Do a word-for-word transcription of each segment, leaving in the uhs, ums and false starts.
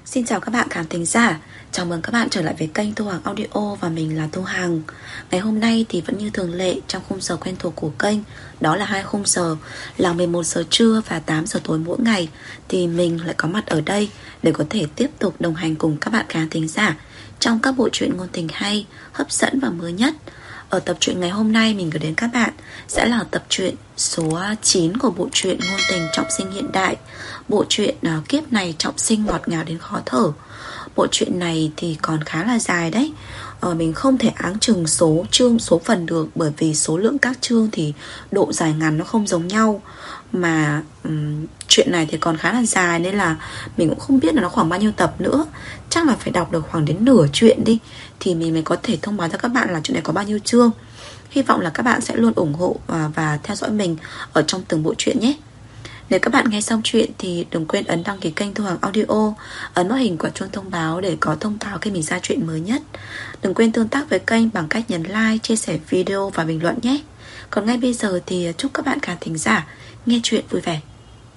Xin chào các bạn khán thính giả. Chào mừng các bạn trở lại với kênh Thu Hằng Audio và mình là Thu Hằng. Ngày hôm nay thì vẫn như thường lệ trong khung giờ quen thuộc của kênh, đó là hai khung giờ là mười một giờ trưa và tám giờ tối mỗi ngày, thì mình lại có mặt ở đây để có thể tiếp tục đồng hành cùng các bạn khán thính giả trong các bộ truyện ngôn tình hay, hấp dẫn và mới nhất. Ở tập truyện ngày hôm nay mình gửi đến các bạn sẽ là tập truyện số chín của bộ truyện ngôn tình trọng sinh hiện đại. Bộ truyện uh, kiếp này trọng sinh ngọt ngào đến khó thở. Bộ truyện này thì còn khá là dài đấy. ờ, Mình không thể áng chừng số chương, số phần được, bởi vì số lượng các chương thì độ dài ngắn nó không giống nhau. Mà um, chuyện này thì còn khá là dài nên là mình cũng không biết là nó khoảng bao nhiêu tập nữa. Chắc là phải đọc được khoảng đến nửa chuyện đi thì mình mới có thể thông báo cho các bạn là chuyện này có bao nhiêu chương. Hy vọng là các bạn sẽ luôn ủng hộ và, và theo dõi mình ở trong từng bộ truyện nhé. Nếu các bạn nghe xong chuyện thì đừng quên ấn đăng ký kênh Thu Hằng Audio, ấn vào hình quả chuông thông báo để có thông báo khi mình ra chuyện mới nhất. Đừng quên tương tác với kênh bằng cách nhấn like, chia sẻ video và bình luận nhé. Còn ngay bây giờ thì chúc các bạn khán thính giả nghe chuyện vui vẻ.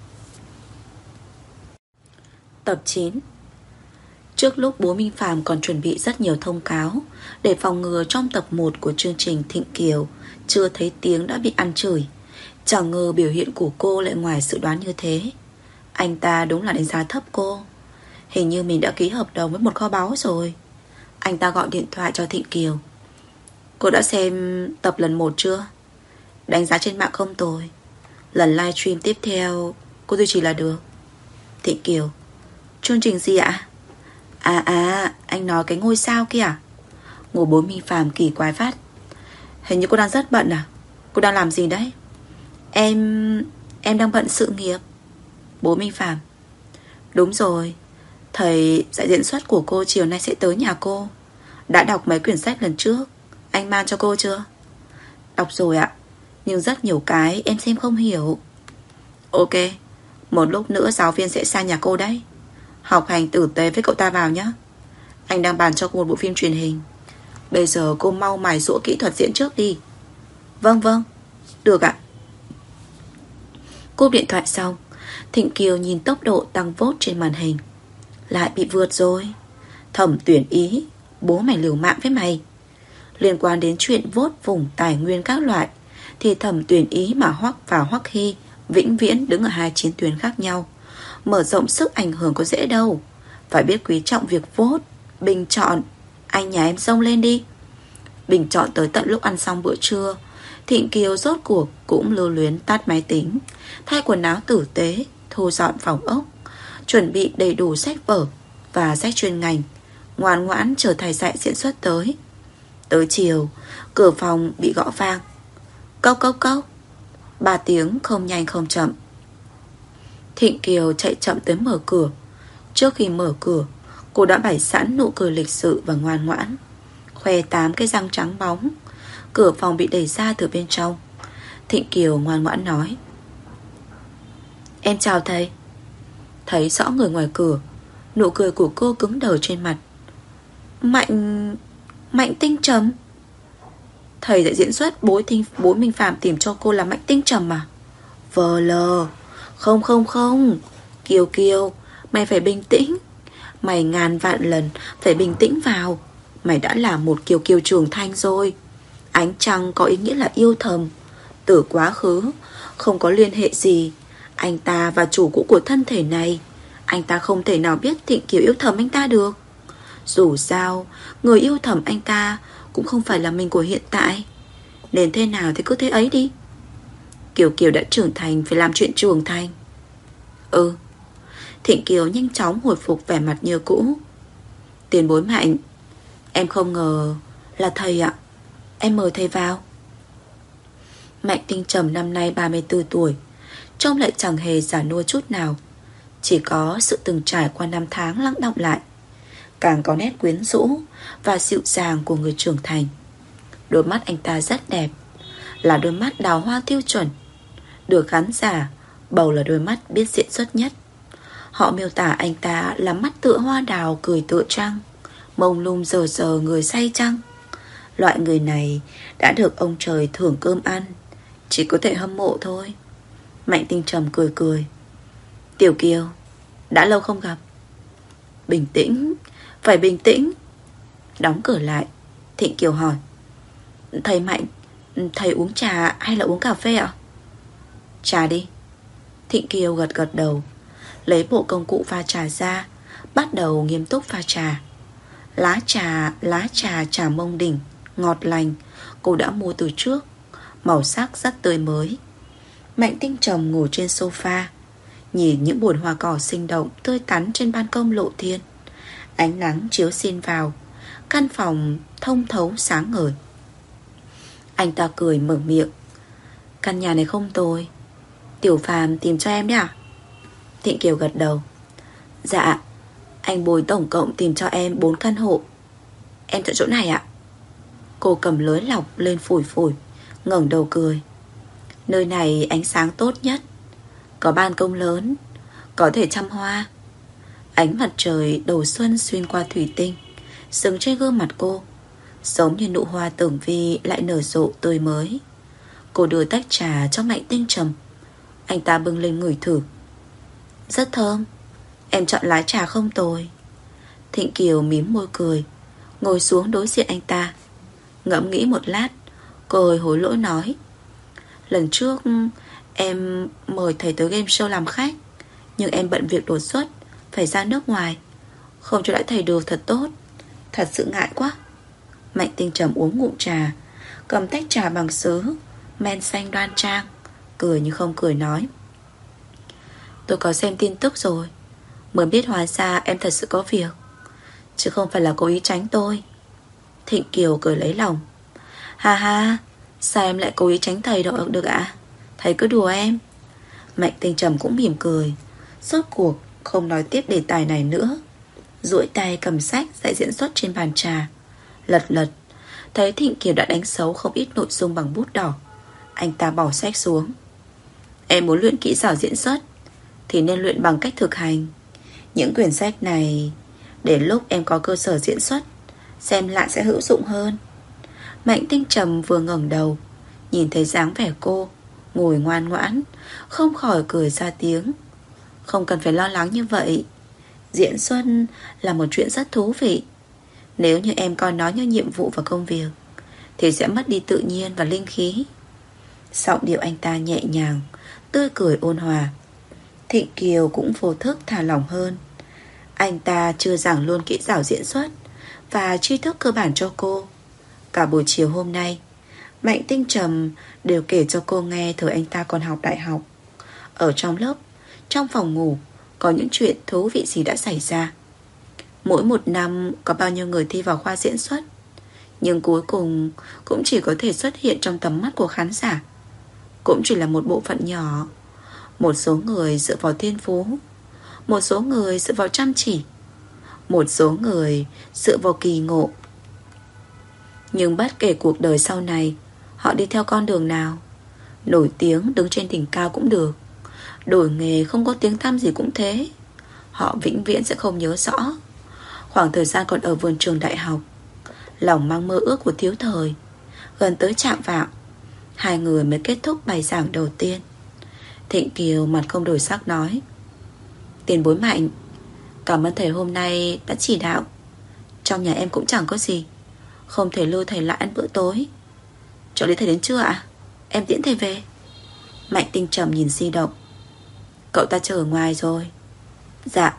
Tập chín. Trước lúc bố Minh Phàm còn chuẩn bị rất nhiều thông cáo để phòng ngừa trong tập một của chương trình Thịnh Kiều chưa thấy tiếng đã bị ăn chửi. Chẳng ngờ biểu hiện của cô lại ngoài dự đoán như thế. Anh ta đúng là đánh giá thấp cô. Hình như mình đã ký hợp đồng với một kho báu rồi. Anh ta gọi điện thoại cho Thịnh Kiều. Cô đã xem tập lần một chưa? Đánh giá trên mạng không tồi. Lần livestream tiếp theo cô duy trì là được. Thịnh Kiều. Chương trình gì ạ? À à, anh nói cái ngôi sao kia à? Ngồi bố Minh Phàm kỳ quái phát. Hình như cô đang rất bận à? Cô đang làm gì đấy? Em... em đang bận sự nghiệp. Bố Minh Phàm. Đúng rồi, thầy dạy diễn xuất của cô chiều nay sẽ tới nhà cô. Đã đọc mấy quyển sách lần trước anh mang cho cô chưa? Đọc rồi ạ, nhưng rất nhiều cái em xem không hiểu. Ok, một lúc nữa giáo viên sẽ sang nhà cô đấy. Học hành tử tế với cậu ta vào nhé. Anh đang bàn cho cô một bộ phim truyền hình. Bây giờ cô mau mài giũa kỹ thuật diễn trước đi. Vâng vâng, được ạ. Cúp điện thoại xong, Thịnh Kiều nhìn tốc độ tăng vốt trên màn hình. Lại bị vượt rồi. Thẩm Tuyển Ý, bố mày liều mạng với mày. Liên quan đến chuyện vốt vùng tài nguyên các loại thì Thẩm Tuyển Ý mà Hoắc và Hoắc Hy vĩnh viễn đứng ở hai chiến tuyến khác nhau. Mở rộng sức ảnh hưởng có dễ đâu. Phải biết quý trọng việc vốt. Bình chọn. Anh nhà em xông lên đi. Bình chọn tới tận lúc ăn xong bữa trưa, Thịnh Kiều rốt cuộc cũng lưu luyến tắt máy tính, thay quần áo tử tế, thu dọn phòng ốc, chuẩn bị đầy đủ sách vở và sách chuyên ngành, ngoan ngoãn chờ thầy dạy diễn xuất tới. Tới chiều, cửa phòng bị gõ vang. Cốc cốc cốc. Ba tiếng không nhanh không chậm. Thịnh Kiều chạy chậm tới mở cửa. Trước khi mở cửa, cô đã bày sẵn nụ cười lịch sự và ngoan ngoãn, khoe tám cái răng trắng bóng. Cửa phòng bị đẩy ra từ bên trong. Thịnh Kiều ngoan ngoãn nói. Em chào thầy. Thấy rõ người ngoài cửa, nụ cười của cô cứng đờ trên mặt. Mạnh... Mạnh Tinh Trầm. Thầy dạy diễn xuất bố, thinh, bố Minh Phàm tìm cho cô là Mạnh Tinh Trầm à? Vờ lờ. Không không không Kiều Kiều, mày phải bình tĩnh. Mày ngàn vạn lần phải bình tĩnh vào. Mày đã là một Kiều Kiều trưởng thành rồi. Ánh trăng có ý nghĩa là yêu thầm. Từ quá khứ không có liên hệ gì. Anh ta và chủ cũ của thân thể này, anh ta không thể nào biết Thịnh Kiều yêu thầm anh ta được. Dù sao, người yêu thầm anh ta cũng không phải là mình của hiện tại. Nên thế nào thì cứ thế ấy đi. Kiều Kiều đã trưởng thành, phải làm chuyện trưởng thành. Ừ. Thịnh Kiều nhanh chóng hồi phục vẻ mặt như cũ. Tiền bối Mạnh, em không ngờ là thầy ạ. Em mời thầy vào. Mạnh Tinh Trầm năm nay ba mươi tư tuổi, trông lại chẳng hề già nua chút nào. Chỉ có sự từng trải qua năm tháng lắng đọng lại, càng có nét quyến rũ và dịu dàng của người trưởng thành. Đôi mắt anh ta rất đẹp, là đôi mắt đào hoa tiêu chuẩn, được khán giả bầu là đôi mắt biết diễn xuất nhất. Họ miêu tả anh ta là mắt tựa hoa đào, cười tựa trăng, mông lung giờ giờ người say trăng. Loại người này đã được ông trời thưởng cơm ăn, chỉ có thể hâm mộ thôi. Mạnh Tinh Trầm cười cười. Tiểu Kiều, đã lâu không gặp. Bình tĩnh, phải bình tĩnh. Đóng cửa lại, Thịnh Kiều hỏi: Thầy Mạnh, thầy uống trà hay là uống cà phê ạ? Trà đi. Thịnh Kiều gật gật đầu, lấy bộ công cụ pha trà ra, bắt đầu nghiêm túc pha trà. Lá trà, lá trà trà Mông Đỉnh, ngọt lành, cô đã mua từ trước, màu sắc rất tươi mới. Mạnh Tinh Trầm ngồi trên sofa, nhìn những bồn hoa cỏ sinh động tươi tắn trên ban công lộ thiên. Ánh nắng chiếu xin vào, căn phòng thông thấu sáng ngời. Anh ta cười mở miệng: Căn nhà này không tồi, Tiểu Phàm tìm cho em đấy à? Thịnh Kiều gật đầu: Dạ, anh Bồi tổng cộng tìm cho em bốn căn hộ. Em chọn chỗ này ạ. Cô cầm lưới lọc lên phủi phủi, ngẩng đầu cười: Nơi này ánh sáng tốt nhất, có ban công lớn, có thể chăm hoa. Ánh mặt trời đầu xuân xuyên qua thủy tinh, sừng trên gương mặt cô, giống như nụ hoa tưởng vi lại nở rộ tươi mới. Cô đưa tách trà cho Mạnh Tinh Trầm. Anh ta bưng lên ngửi thử: Rất thơm, em chọn lá trà không tồi. Thịnh Kiều mím môi cười, ngồi xuống đối diện anh ta. Ngẫm nghĩ một lát, cô hơi hối lỗi nói: Lần trước em mời thầy tới game show làm khách, nhưng em bận việc đột xuất, phải ra nước ngoài, không cho đãi thầy được thật tốt. Thật sự ngại quá. Mạnh Tinh Trầm uống ngụm trà, cầm tách trà bằng sứ, men xanh đoan trang, cười như không cười nói: Tôi có xem tin tức rồi, mới biết hóa ra em thật sự có việc, chứ không phải là cố ý tránh tôi. Thịnh Kiều cười lấy lòng: Ha ha, sao em lại cố ý tránh thầy được, được ạ? Thầy cứ đùa em. Mạnh Tinh Trầm cũng mỉm cười, rốt cuộc không nói tiếp đề tài này nữa, duỗi tay cầm sách dạy diễn xuất trên bàn trà, lật lật. Thấy Thịnh Kiều đã đánh dấu không ít nội dung bằng bút đỏ. Anh ta bỏ sách xuống: Em muốn luyện kỹ xảo diễn xuất thì nên luyện bằng cách thực hành. Những quyển sách này để lúc em có cơ sở diễn xuất, xem lại sẽ hữu dụng hơn. Mạnh Tinh Trầm vừa ngẩng đầu, nhìn thấy dáng vẻ cô ngồi ngoan ngoãn, không khỏi cười ra tiếng: Không cần phải lo lắng như vậy, diễn xuất là một chuyện rất thú vị. Nếu như em coi nó như nhiệm vụ và công việc thì sẽ mất đi tự nhiên và linh khí. Giọng điệu anh ta nhẹ nhàng, tươi cười ôn hòa. Thịnh Kiều cũng vô thức thả lỏng hơn. Anh ta chưa giảng luôn kỹ xảo diễn xuất và tri thức cơ bản cho cô. Cả buổi chiều hôm nay, Mạnh Tinh Trầm đều kể cho cô nghe thời anh ta còn học đại học. Ở trong lớp, trong phòng ngủ, có những chuyện thú vị gì đã xảy ra. Mỗi một năm có bao nhiêu người thi vào khoa diễn xuất, nhưng cuối cùng cũng chỉ có thể xuất hiện trong tầm mắt của khán giả. Cũng chỉ là một bộ phận nhỏ. Một số người dựa vào thiên phú, một số người dựa vào chăm chỉ, một số người dựa vào kỳ ngộ. Nhưng bất kể cuộc đời sau này họ đi theo con đường nào, nổi tiếng đứng trên đỉnh cao cũng được, đổi nghề không có tiếng tăm gì cũng thế, họ vĩnh viễn sẽ không nhớ rõ khoảng thời gian còn ở vườn trường đại học, lòng mang mơ ước của thiếu thời. Gần tới chạng vạng, hai người mới kết thúc bài giảng đầu tiên. Thịnh Kiều mặt không đổi sắc nói: Tiền bối Mạnh, cảm ơn thầy hôm nay đã chỉ đạo. Trong nhà em cũng chẳng có gì, không thể lưu thầy lại ăn bữa tối. Trợ lý thầy đến chưa ạ? Em tiễn thầy về. Mạnh Tinh Trầm nhìn di động: Cậu ta chờ ở ngoài rồi. Dạ.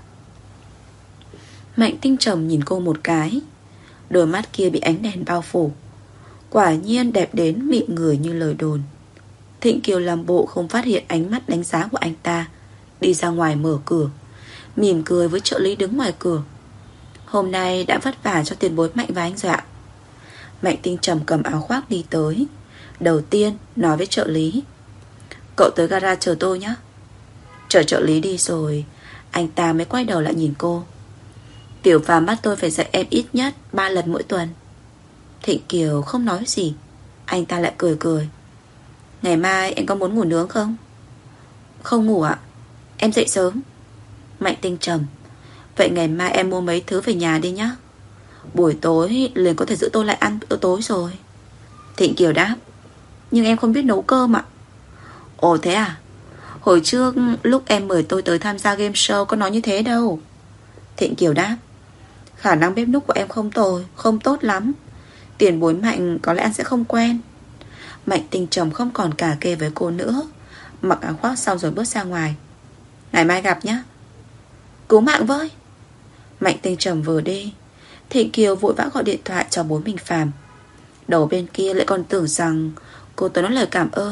Mạnh Tinh Trầm nhìn cô một cái, đôi mắt kia bị ánh đèn bao phủ, quả nhiên đẹp đến mịn người như lời đồn. Thịnh Kiều làm bộ không phát hiện ánh mắt đánh giá của anh ta, đi ra ngoài mở cửa, mỉm cười với trợ lý đứng ngoài cửa: Hôm nay đã vất vả cho tiền bối Mạnh và anh Dạ. Mạnh Tinh Trầm cầm áo khoác đi tới, đầu tiên nói với trợ lý: Cậu tới gara chờ tôi nhé. Chờ trợ lý đi rồi, anh ta mới quay đầu lại nhìn cô: Tiểu Phàm bắt tôi phải dạy em ít nhất ba lần mỗi tuần. Thịnh Kiều không nói gì. Anh ta lại cười cười: Ngày mai em có muốn ngủ nướng không? Không ngủ ạ, em dậy sớm. Mạnh Tinh Trầm: Vậy ngày mai em mua mấy thứ về nhà đi nhé. Buổi tối liền có thể giữ tôi lại ăn bữa tối rồi. Thịnh Kiều đáp: Nhưng em không biết nấu cơm ạ. Ồ thế à? Hồi trước lúc em mời tôi tới tham gia game show có nói như thế đâu. Thịnh Kiều đáp. Khả năng bếp núc của em không tồi, không tốt lắm. Tiền bối Mạnh có lẽ anh sẽ không quen. Mạnh Tinh Trầm không còn cả kề với cô nữa, mặc áo khoác xong rồi bước ra ngoài. Ngày mai gặp nhé. Cứu mạng với. Mạnh Tinh Trầm vừa đi, Thịnh Kiều vội vã gọi điện thoại cho bố mình Phàm. Đầu bên kia lại còn tưởng rằng cô tới nói lời cảm ơn.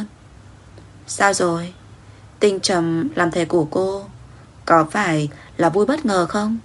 Sao rồi? Tinh Trầm làm thầy của cô có phải là vui bất ngờ không?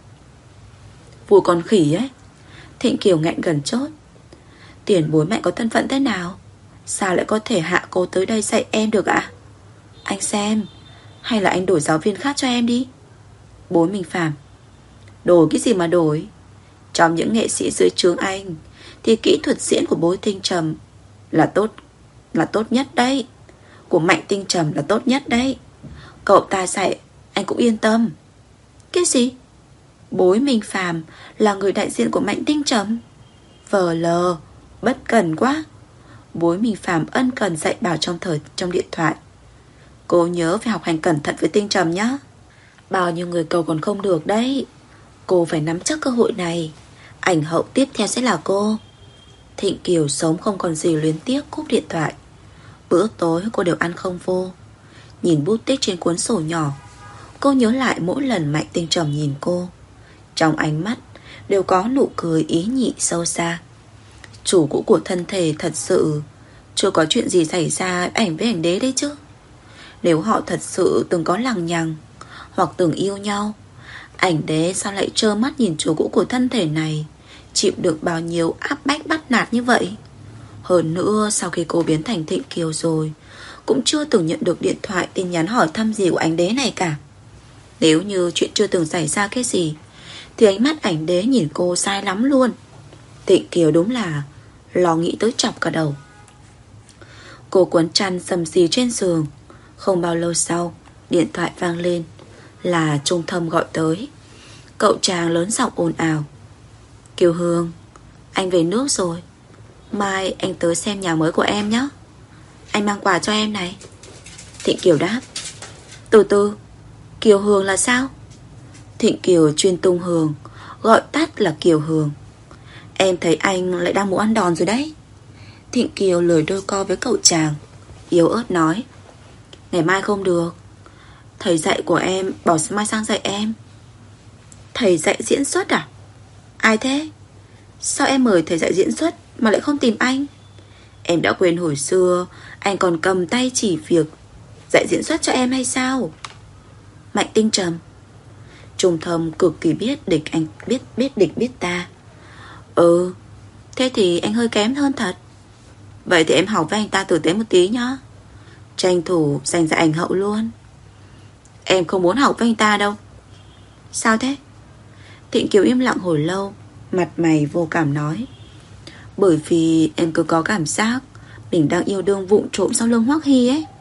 Vui con khỉ ấy. Thịnh Kiều nghẹn gần chốt. Tiền bối Mạnh có thân phận thế nào? Sao lại có thể hạ cô tới đây dạy em được ạ? Anh xem, hay là anh đổi giáo viên khác cho em đi. Bố mình Phàm. Đổi cái gì mà đổi? Trong những nghệ sĩ dưới trướng anh thì kỹ thuật diễn của bố Tinh Trầm Là tốt Là tốt nhất đấy. Của Mạnh Tinh Trầm là tốt nhất đấy. Cậu ta dạy anh cũng yên tâm. Cái gì? Bối Minh Phàm là người đại diện của Mạnh Tinh Trầm? Vờ lờ, bất cần quá. Bối Minh Phàm ân cần dạy bảo trong thời trong điện thoại. Cô nhớ phải học hành cẩn thận với Tinh Trầm nhé. Bao nhiêu người cầu còn không được đấy. Cô phải nắm chắc cơ hội này. Ảnh hậu tiếp theo sẽ là cô. Thịnh Kiều sống không còn gì luyến tiếc cúp điện thoại. Bữa tối cô đều ăn không vô. Nhìn bút tích trên cuốn sổ nhỏ, cô nhớ lại mỗi lần Mạnh Tinh Trầm nhìn cô, trong ánh mắt đều có nụ cười ý nhị sâu xa. Chủ cũ của thân thể thật sự chưa có chuyện gì xảy ra ảnh với ảnh đế đấy chứ. Nếu họ thật sự từng có lằng nhằng hoặc từng yêu nhau, ảnh đế sao lại trơ mắt nhìn chủ cũ của thân thể này chịu được bao nhiêu áp bách bắt nạt như vậy. Hơn nữa, sau khi cô biến thành Thịnh Kiều rồi, cũng chưa từng nhận được điện thoại tin nhắn hỏi thăm gì của ảnh đế này cả. Nếu như chuyện chưa từng xảy ra cái gì thì ánh mắt ảnh đế nhìn cô sai lắm luôn. Thịnh Kiều đúng là lo nghĩ tới chọc cả đầu. Cô cuốn chăn sầm xì trên giường. Không bao lâu sau, điện thoại vang lên. Là Trung Thâm gọi tới. Cậu chàng lớn giọng ồn ào. Kiều Hương, anh về nước rồi. Mai anh tới xem nhà mới của em nhé. Anh mang quà cho em này. Thịnh Kiều đáp. Từ từ, Kiều Hương là sao? Thịnh Kiều chuyên tung Hương, gọi tắt là Kiều Hương. Em thấy anh lại đang muốn ăn đòn rồi đấy. Thịnh Kiều lười đôi co với cậu chàng, yếu ớt nói. Ngày mai không được. Thầy dạy của em bảo mai sang dạy em. Thầy dạy diễn xuất à? Ai thế? Sao em mời thầy dạy diễn xuất mà lại không tìm anh? Em đã quên hồi xưa anh còn cầm tay chỉ việc dạy diễn xuất cho em hay sao? Mạnh Tinh Trầm. Trung Thâm cực kỳ biết địch anh biết biết địch biết ta. Ừ, thế thì anh hơi kém hơn thật. Vậy thì em học với anh ta tử tế một tí nhá. Tranh thủ giành giải ảnh hậu luôn. Em không muốn học với anh ta đâu. Sao thế? Thịnh Kiều im lặng hồi lâu, mặt mày vô cảm nói. Bởi vì em cứ có cảm giác mình đang yêu đương vụng trộm sau lưng Hoắc Hy ấy.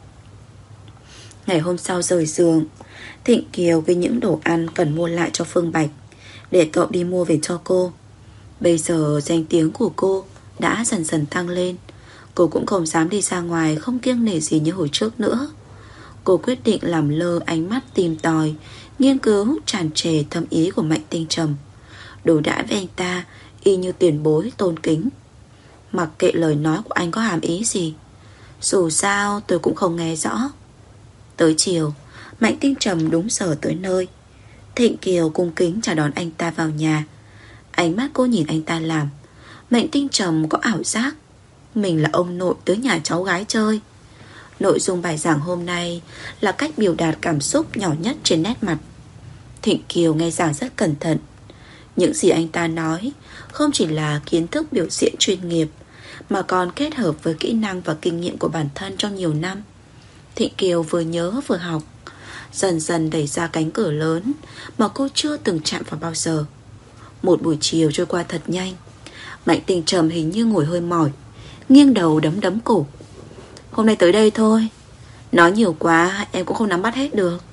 Ngày hôm sau rời giường, Thịnh Kiều với những đồ ăn cần mua lại cho Phương Bạch, để cậu đi mua về cho cô. Bây giờ danh tiếng của cô đã dần dần tăng lên. Cô cũng không dám đi ra ngoài không kiêng nể gì như hồi trước nữa. Cô quyết định làm lơ ánh mắt tìm tòi, nghiên cứu tràn trề thâm ý của Mạnh Tinh Trầm. Đối đãi với anh ta y như tiền bối tôn kính, mặc kệ lời nói của anh có hàm ý gì. Dù sao tôi cũng không nghe rõ. Tới chiều, Mạnh Tinh Trầm đúng giờ tới nơi. Thịnh Kiều cung kính chào đón anh ta vào nhà. Ánh mắt cô nhìn anh ta làm, Mạnh Tinh Trầm có ảo giác mình là ông nội tới nhà cháu gái chơi. Nội dung bài giảng hôm nay là cách biểu đạt cảm xúc nhỏ nhất trên nét mặt. Thịnh Kiều nghe giảng rất cẩn thận. Những gì anh ta nói không chỉ là kiến thức biểu diễn chuyên nghiệp, mà còn kết hợp với kỹ năng và kinh nghiệm của bản thân trong nhiều năm. Thịnh Kiều vừa nhớ vừa học, dần dần đẩy ra cánh cửa lớn mà cô chưa từng chạm vào bao giờ. Một buổi chiều trôi qua thật nhanh. Mạnh Tinh Trầm hình như ngồi hơi mỏi, nghiêng đầu đấm đấm cổ. Hôm nay tới đây thôi. Nói nhiều quá em cũng không nắm bắt hết được.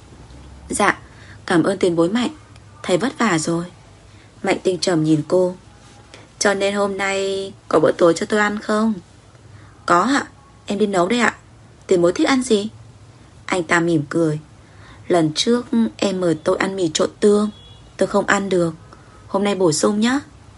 Dạ, cảm ơn tiền bối Mạnh, thầy vất vả rồi. Mạnh Tinh Trầm nhìn cô. Cho nên hôm nay có bữa tối cho tôi ăn không? Có ạ, em đi nấu đây ạ. Tiền bối thích ăn gì? Anh ta mỉm cười. Lần trước em mời tôi ăn mì trộn tương. Tôi không ăn được, hôm nay bổ sung nhá.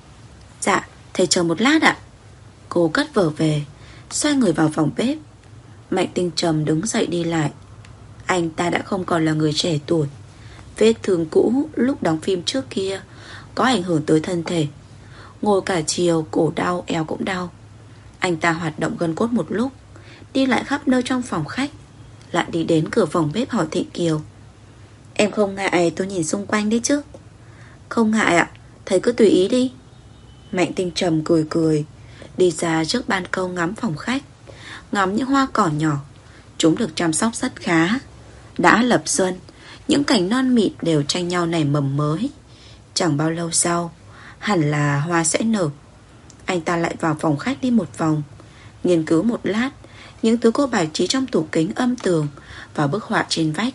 Dạ, thầy chờ một lát ạ. Cô cất vở về, xoay người vào phòng bếp. Mạnh Tinh Trầm đứng dậy đi lại. Anh ta đã không còn là người trẻ tuổi. Vết thương cũ lúc đóng phim trước kia có ảnh hưởng tới thân thể. Ngồi cả chiều, cổ đau, eo cũng đau. Anh ta hoạt động gân cốt một lúc, đi lại khắp nơi trong phòng khách, lại đi đến cửa phòng bếp hỏi Thịnh Kiều: Em không ngại tôi nhìn xung quanh đấy chứ? Không ngại ạ, thầy cứ tùy ý đi. Mạnh Tinh Trầm cười cười, đi ra trước ban công ngắm phòng khách, ngắm những hoa cỏ nhỏ. Chúng được chăm sóc rất khá. Đã lập xuân, những cành non mịn đều tranh nhau nảy mầm mới. Chẳng bao lâu sau, hẳn là hoa sẽ nở. Anh ta lại vào phòng khách đi một vòng, nghiên cứu một lát những thứ cô bài trí trong tủ kính, âm tường và bức họa trên vách.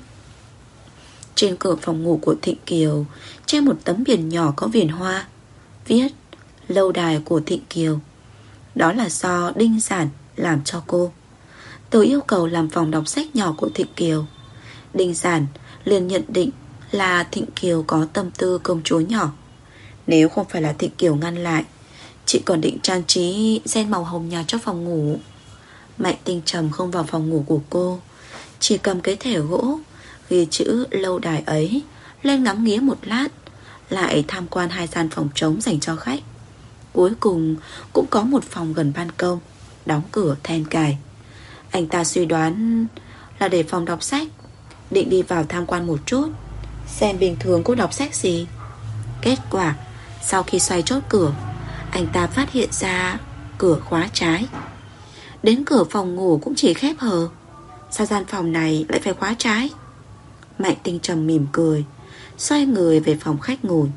Trên cửa phòng ngủ của Thịnh Kiều treo một tấm biển nhỏ có viền hoa, viết lâu đài của Thịnh Kiều. Đó là do Đinh Giản làm cho cô. Từ yêu cầu làm phòng đọc sách nhỏ của Thịnh Kiều, Đinh Giản liền nhận định là Thịnh Kiều có tâm tư công chúa nhỏ. Nếu không phải là Thịnh Kiều ngăn lại, chị còn định trang trí ren màu hồng nhạt cho phòng ngủ. Mạnh Tinh Trầm không vào phòng ngủ của cô, chỉ cầm cái thẻ gỗ ghi chữ lâu đài ấy lên ngắm nghía một lát, lại tham quan hai gian phòng trống dành cho khách. Cuối cùng cũng có một phòng gần ban công, đóng cửa then cài. Anh ta suy đoán là để phòng đọc sách, định đi vào tham quan một chút, xem bình thường cô đọc sách gì. Kết quả sau khi xoay chốt cửa, anh ta phát hiện ra cửa khóa trái. Đến cửa phòng ngủ cũng chỉ khép hờ, sao gian phòng này lại phải khóa trái? Mạnh Tinh Trầm mỉm cười, xoay người về phòng khách ngồi.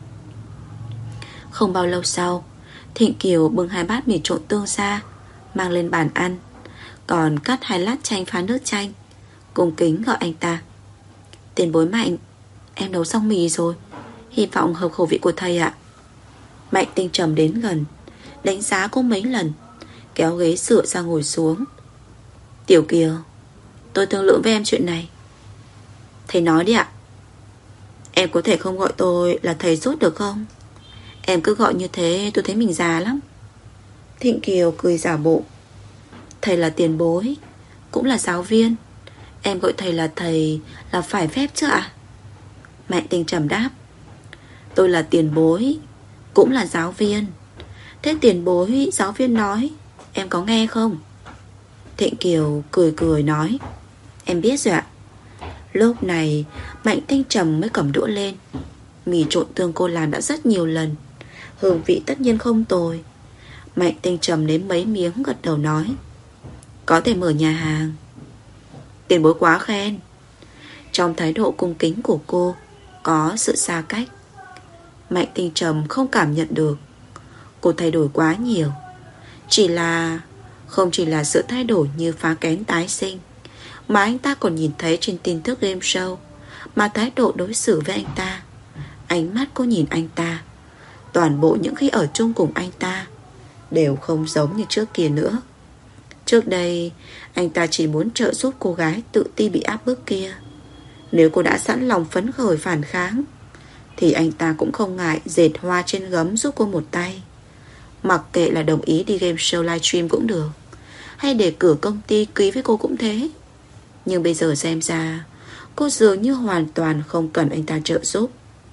Không bao lâu sau, Thịnh Kiều bưng hai bát mì trộn tương ra, mang lên bàn ăn, còn cắt hai lát chanh pha nước chanh. Cung kính gọi anh ta: Tiền bối Mạnh, em nấu xong mì rồi, hy vọng hợp khẩu vị của thầy ạ. Mạnh Tinh Trầm đến gần, đánh giá cô mấy lần, kéo ghế dựa ra ngồi xuống. Tiểu Kiều, tôi thương lượng với em chuyện này. Thầy nói đi ạ. Em có thể không gọi tôi là thầy rốt được không? Em cứ gọi như thế tôi thấy mình già lắm. Thịnh Kiều cười giả bộ: Thầy là tiền bối, cũng là giáo viên, em gọi thầy là thầy là phải phép chứ ạ? Mạnh Tinh Trầm đáp: Tôi là tiền bối, cũng là giáo viên. Thế tiền bối giáo viên nói, em có nghe không? Thịnh Kiều cười cười nói: Em biết rồi ạ. Lúc này Mạnh Tinh Trầm mới cầm đũa lên. Mì trộn tương cô làm đã rất nhiều lần, hương vị tất nhiên không tồi. Mạnh Tinh Trầm nếm mấy miếng gật đầu nói: Có thể mở nhà hàng. Tiền bối quá khen. Trong thái độ cung kính của cô có sự xa cách. Mạnh Tinh Trầm không cảm nhận được cô thay đổi quá nhiều. Chỉ là Không chỉ là sự thay đổi như phá kén tái sinh, mà anh ta còn nhìn thấy trên tin tức game show, mà thái độ đối xử với anh ta, ánh mắt cô nhìn anh ta, toàn bộ những khi ở chung cùng anh ta đều không giống như trước kia nữa. Trước đây anh ta chỉ muốn trợ giúp cô gái tự ti bị áp bức kia. Nếu cô đã sẵn lòng phấn khởi phản kháng, thì anh ta cũng không ngại dệt hoa trên gấm giúp cô một tay. Mặc kệ là đồng ý đi game show livestream cũng được, hay để cử công ty ký với cô cũng thế. Nhưng bây giờ xem ra cô dường như hoàn toàn không cần anh ta trợ giúp.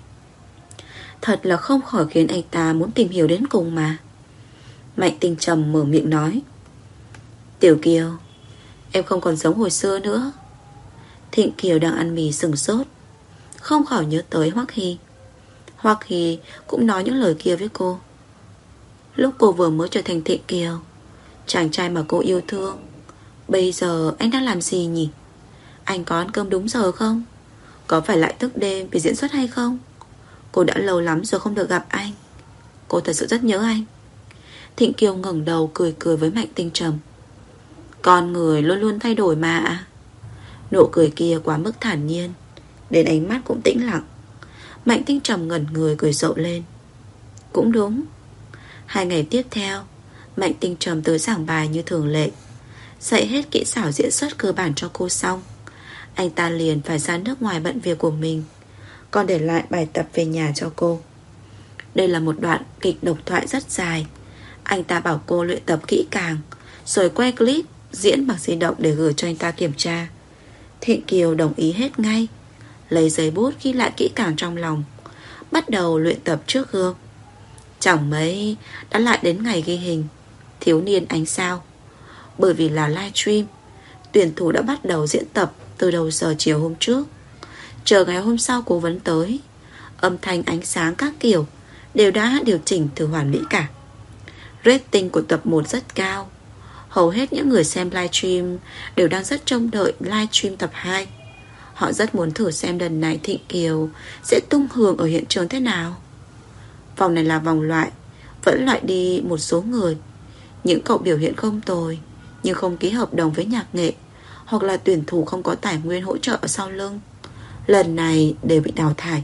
Thật là không khỏi khiến anh ta muốn tìm hiểu đến cùng mà. Mạnh Tinh Trầm mở miệng nói: Tiểu Kiều, em không còn giống hồi xưa nữa. Thịnh Kiều đang ăn mì sừng sốt, không khỏi nhớ tới Hoắc Hy. Hoắc Hy cũng nói những lời kia với cô. Lúc cô vừa mới trở thành Thịnh Kiều, chàng trai mà cô yêu thương, bây giờ anh đang làm gì nhỉ? Anh có ăn cơm đúng giờ không? Có phải lại thức đêm vì diễn xuất hay không? Cô đã lâu lắm rồi không được gặp anh. Cô thật sự rất nhớ anh. Thịnh Kiều ngẩng đầu cười cười với Mạnh Tinh Trầm: Con người luôn luôn thay đổi mà. Nụ cười kia quá mức thản nhiên, đến ánh mắt cũng tĩnh lặng. Mạnh Tinh Trầm ngẩn người cười rộ lên: Cũng đúng. Hai ngày tiếp theo, Mạnh Tinh Trầm tới giảng bài như thường lệ, dạy hết kỹ xảo diễn xuất cơ bản cho cô xong, anh ta liền phải ra nước ngoài bận việc của mình. còn để lại bài tập về nhà cho cô. Đây là một đoạn kịch độc thoại rất dài. Anh ta bảo cô luyện tập kỹ càng, rồi quay clip diễn bằng di động để gửi cho anh ta kiểm tra. Thịnh Kiều đồng ý hết ngay, lấy giấy bút ghi lại kỹ càng trong lòng, bắt đầu luyện tập trước gương. Chẳng mấy đã lại đến ngày ghi hình Thiếu niên ánh sao. Bởi vì là live stream, tuyển thủ đã bắt đầu diễn tập từ đầu giờ chiều hôm trước. Chờ ngày hôm sau cố vấn tới, âm thanh ánh sáng các kiểu đều đã điều chỉnh từ hoàn mỹ cả. Rating của tập một rất cao. Hầu hết những người xem livestream đều đang rất trông đợi livestream tập hai. Họ rất muốn thử xem lần này Thịnh Kiều sẽ tung hưởng ở hiện trường thế nào. Vòng này là vòng loại, vẫn loại đi một số người. Những cậu biểu hiện không tồi nhưng không ký hợp đồng với nhạc nghệ, hoặc là tuyển thủ không có tài nguyên hỗ trợ ở sau lưng, lần này đều bị đào thải.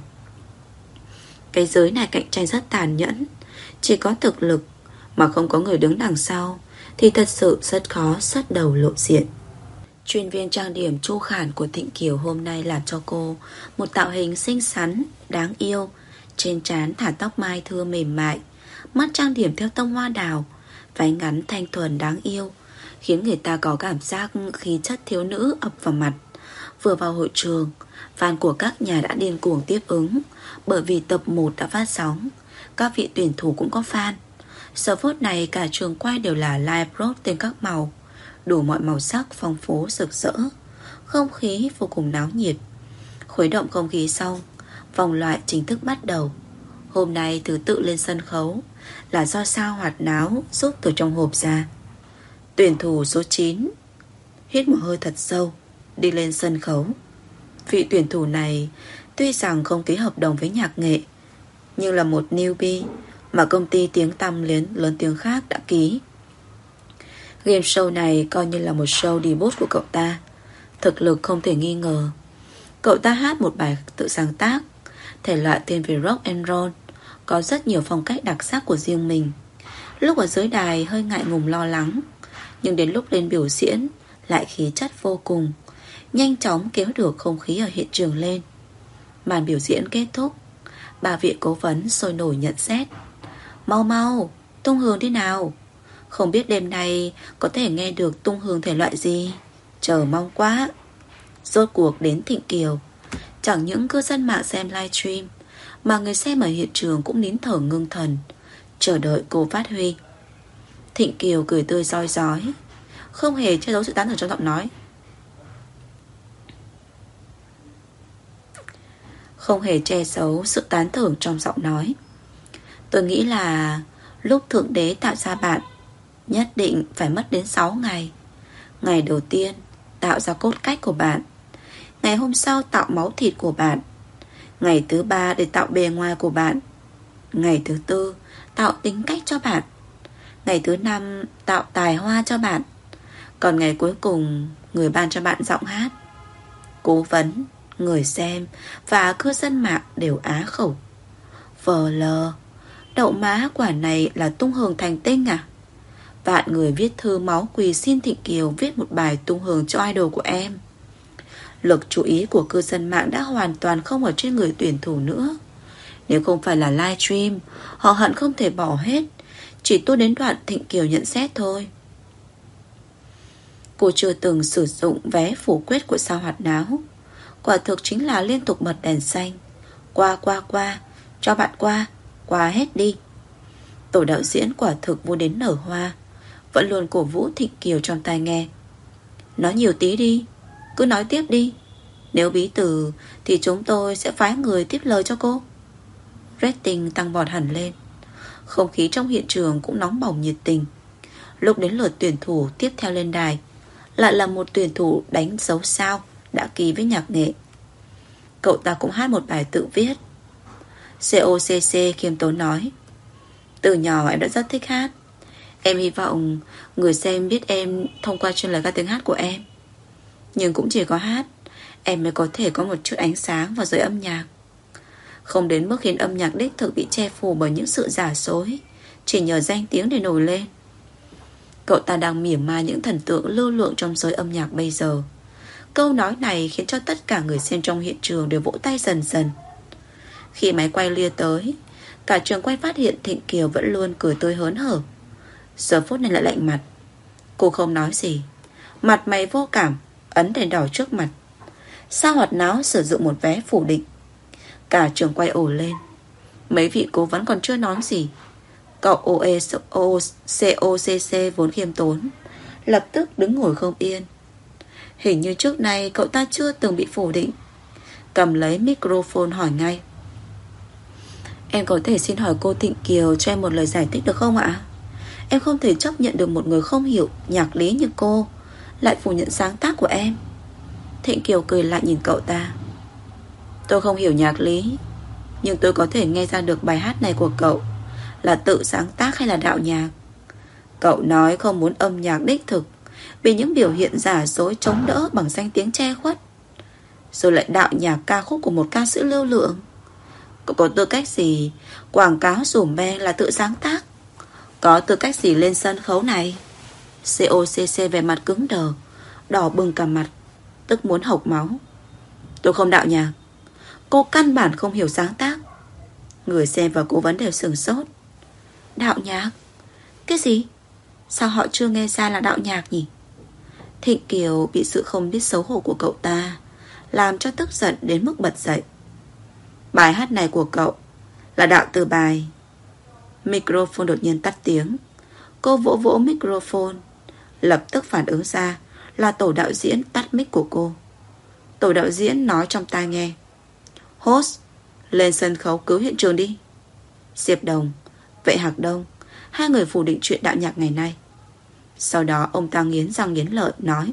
Cái giới này cạnh tranh rất tàn nhẫn. Chỉ có thực lực mà không có người đứng đằng sau thì thật sự rất khó xuất đầu lộ diện. Chuyên viên trang điểm Chu Khản của Thịnh Kiều hôm nay làm cho cô một tạo hình xinh xắn, đáng yêu. Trên trán thả tóc mai thưa mềm mại, mắt trang điểm theo tông hoa đào, váy ngắn thanh thuần đáng yêu, khiến người ta có cảm giác khí chất thiếu nữ ập vào mặt. Vừa vào hội trường, fan của các nhà đã điên cuồng tiếp ứng, bởi vì tập một đã phát sóng. Các vị tuyển thủ cũng có fan. Giờ phút này cả trường quay đều là live broad tên các màu, đủ mọi màu sắc phong phú rực rỡ. Không khí vô cùng náo nhiệt. Khuấy động không khí xong, vòng loại chính thức bắt đầu. Hôm nay thứ tự lên sân khấu là do Sao Hoạt Náo giúp từ trong hộp ra. Tuyển thủ số chín hít một hơi thật sâu, đi lên sân khấu. Vị tuyển thủ này tuy rằng không ký hợp đồng với nhạc nghệ, nhưng là một newbie mà công ty tiếng tăm lớn, lớn tiếng khác đã ký. Game show này coi như là một show debut của cậu ta. Thực lực không thể nghi ngờ. Cậu ta hát một bài tự sáng tác, thể loại thiên về rock and roll, có rất nhiều phong cách đặc sắc của riêng mình. Lúc ở dưới đài hơi ngại ngùng lo lắng, nhưng đến lúc lên biểu diễn lại khí chất vô cùng, nhanh chóng kéo được không khí ở hiện trường lên. Màn biểu diễn kết thúc, ba vị cố vấn sôi nổi nhận xét. Mau mau, tung hương thế nào? Không biết đêm nay có thể nghe được tung hương thể loại gì? Chờ mong quá. Rốt cuộc đến Thịnh Kiều, chẳng những cư dân mạng xem livestream mà người xem ở hiện trường cũng nín thở ngưng thần, chờ đợi cô phát huy. Thịnh Kiều cười tươi rói rói, không hề che giấu sự tán thưởng trong giọng nói. Không hề che giấu sự tán thưởng trong giọng nói. Tôi nghĩ là lúc Thượng Đế tạo ra bạn, nhất định phải mất đến sáu ngày. Ngày đầu tiên tạo ra cốt cách của bạn, ngày hôm sau tạo máu thịt của bạn, ngày thứ ba để tạo bề ngoài của bạn, ngày thứ tư tạo tính cách cho bạn, ngày thứ năm tạo tài hoa cho bạn, còn ngày cuối cùng người ban cho bạn giọng hát. Cố vấn, người xem và cư dân mạng đều á khẩu. Vờ lờ, đậu má quả này là tung hưởng thành tinh à? Vạn người viết thư máu quỳ xin Thịnh Kiều viết một bài tung hưởng cho idol của em. Lực chú ý của cư dân mạng đã hoàn toàn không ở trên người tuyển thủ nữa. Nếu không phải là livestream, họ hận không thể bỏ hết, chỉ tôi đến đoạn Thịnh Kiều nhận xét thôi. Cô chưa từng sử dụng vé phủ quyết của Sao Hoạt Náo. Quả thực chính là liên tục bật đèn xanh. Qua qua qua, cho bạn qua, qua hết đi. Tổ đạo diễn quả thực vui đến nở hoa, vẫn luôn cổ vũ Thịnh Kiều trong tai nghe. Nói nhiều tí đi, cứ nói tiếp đi. Nếu bí từ thì chúng tôi sẽ phái người tiếp lời cho cô. Rating tăng vọt hẳn lên. Không khí trong hiện trường cũng nóng bỏng nhiệt tình. Lúc đến lượt tuyển thủ tiếp theo lên đài, lại là một tuyển thủ đánh dấu sao đã ký với nhạc nghệ. Cậu ta cũng hát một bài tự viết. xê o xê xê khiêm tốn nói: từ nhỏ em đã rất thích hát. Em hy vọng người xem biết em thông qua chuyên lời ca tiếng hát của em. Nhưng cũng chỉ có hát em mới có thể có một chút ánh sáng vào giới âm nhạc, không đến mức khiến âm nhạc đích thực bị che phủ bởi những sự giả dối, chỉ nhờ danh tiếng để nổi lên. Cậu ta đang mỉa mai những thần tượng lưu lượng trong giới âm nhạc bây giờ. Câu nói này khiến cho tất cả người xem trong hiện trường đều vỗ tay dần dần. Khi máy quay lia tới, cả trường quay phát hiện Thịnh Kiều vẫn luôn cười tươi hớn hở. Giờ phút này lại lạnh mặt. Cô không nói gì, mặt mày vô cảm, ấn đèn đỏ trước mặt. Sao hoạt náo sử dụng một vé phủ định. Cả trường quay ồ lên. Mấy vị cố vấn còn chưa nói gì. Cậu ô e xê o xê xê vốn khiêm tốn lập tức đứng ngồi không yên. Hình như trước nay cậu ta chưa từng bị phủ định. Cầm lấy microphone hỏi ngay. Em có thể xin hỏi cô Thịnh Kiều cho em một lời giải thích được không ạ? Em không thể chấp nhận được một người không hiểu nhạc lý như cô lại phủ nhận sáng tác của em. Thịnh Kiều cười lại nhìn cậu ta. Tôi không hiểu nhạc lý, nhưng tôi có thể nghe ra được bài hát này của cậu là tự sáng tác hay là đạo nhạc. Cậu nói không muốn âm nhạc đích thực vì những biểu hiện giả dối chống đỡ bằng danh tiếng che khuất, rồi lại đạo nhạc ca khúc của một ca sĩ lưu lượng. Cậu có tư cách gì quảng cáo dùm be là tự sáng tác? Có tư cách gì lên sân khấu này? xê o xê xê về mặt cứng đờ, đỏ bừng cả mặt, tức muốn hộc máu. Tôi không đạo nhạc. Cô căn bản không hiểu sáng tác. Người xem và cố vấn đều sửng sốt. Đạo nhạc? Cái gì? Sao họ chưa nghe ra là đạo nhạc nhỉ? Thịnh Kiều bị sự không biết xấu hổ của cậu ta làm cho tức giận đến mức bật dậy. Bài hát này của cậu là đạo từ bài. Microphone đột nhiên tắt tiếng. Cô vỗ vỗ microphone. Lập tức phản ứng ra là tổ đạo diễn tắt mic của cô. Tổ đạo diễn nói trong tai nghe. Host, lên sân khấu cứu hiện trường đi. Diệp Đồng, Vệ Hạc Đông, hai người phủ định chuyện đạo nhạc ngày nay. Sau đó ông ta nghiến răng nghiến lợi nói.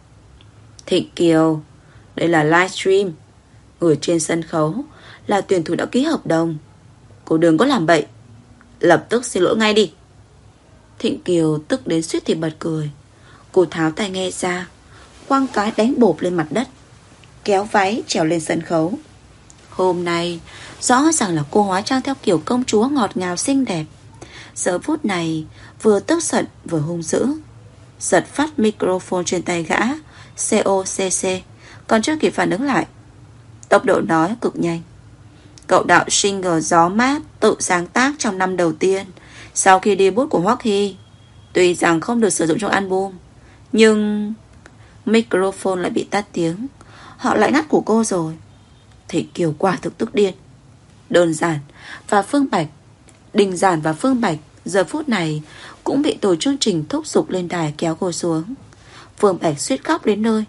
Thịnh Kiều, đây là livestream. Người trên sân khấu là tuyển thủ đã ký hợp đồng. Cô đừng có làm bậy. Lập tức xin lỗi ngay đi. Thịnh Kiều tức đến suýt thì bật cười. Cô tháo tai nghe ra, quăng cái đánh bộp lên mặt đất, kéo váy trèo lên sân khấu. Hôm nay rõ ràng là cô hóa trang theo kiểu công chúa ngọt ngào xinh đẹp. Giờ phút này vừa tức giận vừa hung dữ. Giật phát microphone trên tay gã xê o xê xê, còn chưa kịp phản ứng lại. Tốc độ nói cực nhanh. Cậu đạo single Gió Mát tự sáng tác trong năm đầu tiên sau khi đi bút của Hoắc Hy. Tuy rằng không được sử dụng trong album, nhưng microphone lại bị tắt tiếng. Họ lại ngắt của cô rồi. Thị Kiều quả thực tức điên. Đơn giản và Phương Bạch Đình Giản và Phương Bạch giờ phút này cũng bị tổ chương trình thúc giục lên đài kéo cô xuống. Phương Bạch suýt khóc đến nơi.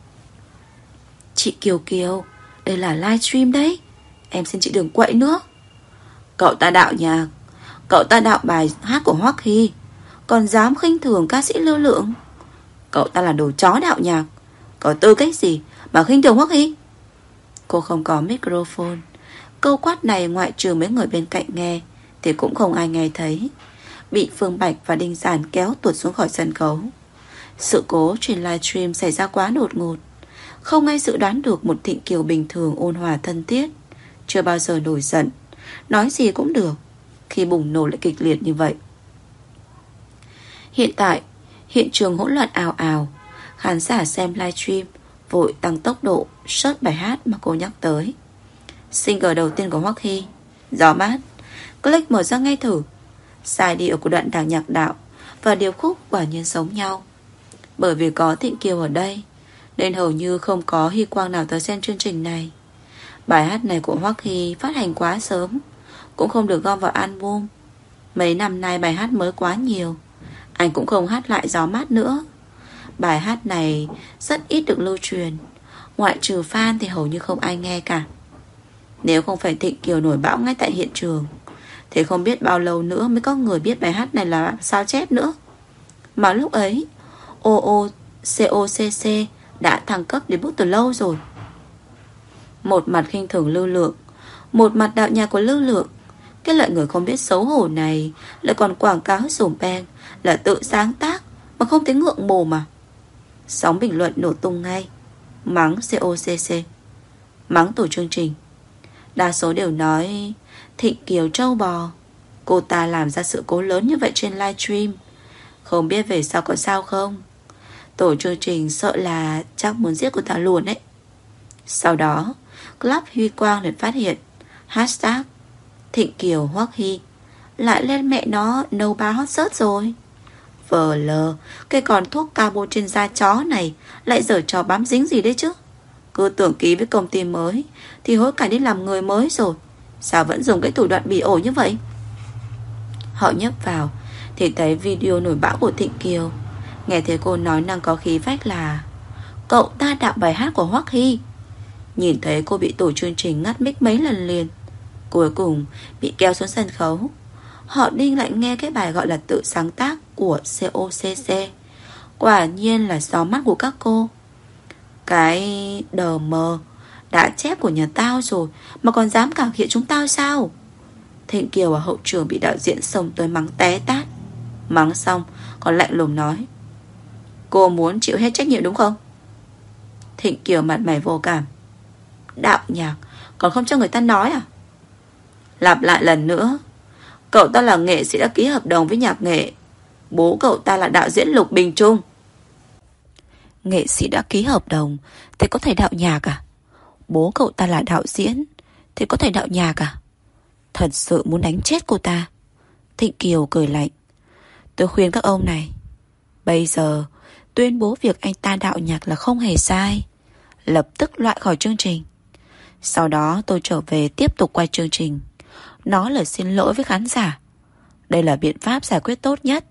Chị Kiều Kiều, đây là livestream đấy, em xin chị đừng quậy nữa. Cậu ta đạo nhạc, cậu ta đạo bài hát của Hoắc Hy, còn dám khinh thường ca sĩ lưu lượng. Cậu ta là đồ chó đạo nhạc, có tư cách gì mà khinh thường Hoắc Hy? Cô không có microphone. Câu quát này ngoại trừ mấy người bên cạnh nghe thì cũng không ai nghe thấy. Bị Phương Bạch và Đinh Giản kéo tuột xuống khỏi sân khấu. Sự cố trên livestream xảy ra quá đột ngột. Không ai dự đoán được một Thịnh Kiều bình thường ôn hòa thân thiết, chưa bao giờ nổi giận, nói gì cũng được, khi bùng nổ lại kịch liệt như vậy. Hiện tại hiện trường hỗn loạn ào ào. Khán giả xem livestream vội tăng tốc độ search bài hát mà cô nhắc tới. Single đầu tiên của Hoắc Hy, Gió Mát. Click mở ra ngay thử. Giai điệu của đoạn đàn nhạc đạo và điệp khúc quả nhiên giống nhau. Bởi vì có Thịnh Kiều ở đây nên hầu như không có Hy Quang nào tới xem chương trình này. Bài hát này của Hoắc Hy phát hành quá sớm, cũng không được gom vào album. Mấy năm nay bài hát mới quá nhiều, anh cũng không hát lại Gió Mát nữa. Bài hát này rất ít được lưu truyền, ngoại trừ fan thì hầu như không ai nghe cả. Nếu không phải Thịnh Kiều nổi bão ngay tại hiện trường thì không biết bao lâu nữa mới có người biết bài hát này là sao chép nữa. Mà lúc ấy o o xê o xê xê đã thăng cấp đến bút từ lâu rồi. Một mặt khinh thường lưu lượng, một mặt đạo nhạc của lưu lượng. Cái loại người không biết xấu hổ này lại còn quảng cáo dùm beng là tự sáng tác mà không thấy ngượng mồm mà. Sóng bình luận nổ tung ngay. Mắng xê o xê xê, mắng tổ chương trình. Đa số đều nói Thịnh Kiều trâu bò, cô ta làm ra sự cố lớn như vậy trên livestream, không biết về sau có sao không. Tổ chương trình sợ là chắc muốn giết cô ta luôn ấy. Sau đó Club Huy Quang được phát hiện hashtag Thịnh Kiều, Hoắc Hy lại lên mẹ nó nấu ba hot search rồi. Vờ lờ, cái con thuốc cabo trên da chó này lại giở trò bám dính gì đấy chứ. Cứ tưởng ký với công ty mới thì hối cải đi làm người mới rồi, sao vẫn dùng cái thủ đoạn bỉ ổi như vậy? Họ nhấp vào thì thấy video nổi bão của Thịnh Kiều. Nghe thấy cô nói năng có khí phách là cậu ta đạo bài hát của Hoắc Hy. Nhìn thấy cô bị tổ chương trình ngắt mic mấy lần liền, cuối cùng bị kéo xuống sân khấu. Họ Đinh lại nghe cái bài gọi là tự sáng tác của xê o xê xê. Quả nhiên là gió mắt của các cô. Cái đờ mờ đã chép của nhà tao rồi mà còn dám cải thiện chúng tao sao? Thịnh Kiều ở hậu trường bị đạo diễn xông tới mắng té tát. Mắng xong còn lạnh lùng nói: cô muốn chịu hết trách nhiệm đúng không? Thịnh Kiều mặt mày vô cảm: đạo nhạc còn không cho người ta nói à? Lặp lại lần nữa, cậu ta là nghệ sĩ đã ký hợp đồng với nhạc nghệ. Bố cậu ta là đạo diễn Lục Bình Trung. Nghệ sĩ đã ký hợp đồng thì có thể đạo nhạc à? Bố cậu ta là đạo diễn thì có thể đạo nhạc à? Thật sự muốn đánh chết cô ta. Thịnh Kiều cười lạnh: tôi khuyên các ông này, bây giờ tuyên bố việc anh ta đạo nhạc là không hề sai, lập tức loại khỏi chương trình. Sau đó tôi trở về tiếp tục quay chương trình, nói lời xin lỗi với khán giả. Đây là biện pháp giải quyết tốt nhất.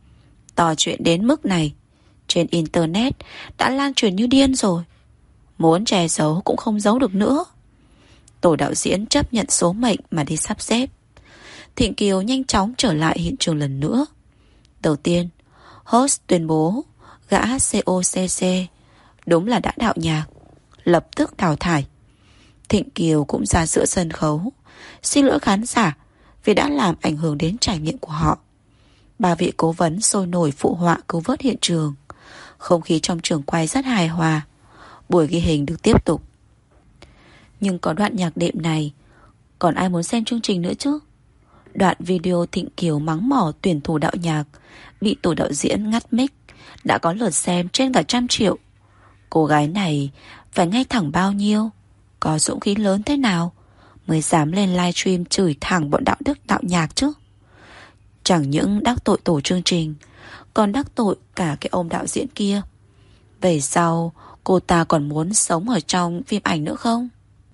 To chuyện đến mức này, trên internet đã lan truyền như điên rồi, muốn che giấu cũng không giấu được nữa. Tổ đạo diễn chấp nhận số mệnh mà đi sắp xếp. Thịnh Kiều nhanh chóng trở lại hiện trường lần nữa. Đầu tiên, host tuyên bố gã xê o xê xê đúng là đã đạo nhạc, lập tức đào thải. Thịnh Kiều cũng ra giữa sân khấu xin lỗi khán giả vì đã làm ảnh hưởng đến trải nghiệm của họ. Ba vị cố vấn sôi nổi phụ họa cứu vớt hiện trường. Không khí trong trường quay rất hài hòa. Buổi ghi hình được tiếp tục. Nhưng có đoạn nhạc đệm này, còn ai muốn xem chương trình nữa chứ? Đoạn video Thịnh Kiều mắng mỏ tuyển thủ đạo nhạc bị tổ đạo diễn ngắt mic đã có lượt xem trên cả trăm triệu. Cô gái này phải ngay thẳng bao nhiêu, có dũng khí lớn thế nào mới dám lên livestream chửi thẳng bọn đạo đức đạo nhạc chứ? Chẳng những đắc tội tổ chương trình, còn đắc tội cả cái ông đạo diễn kia. Về sau cô ta còn muốn sống ở trong phim ảnh nữa không?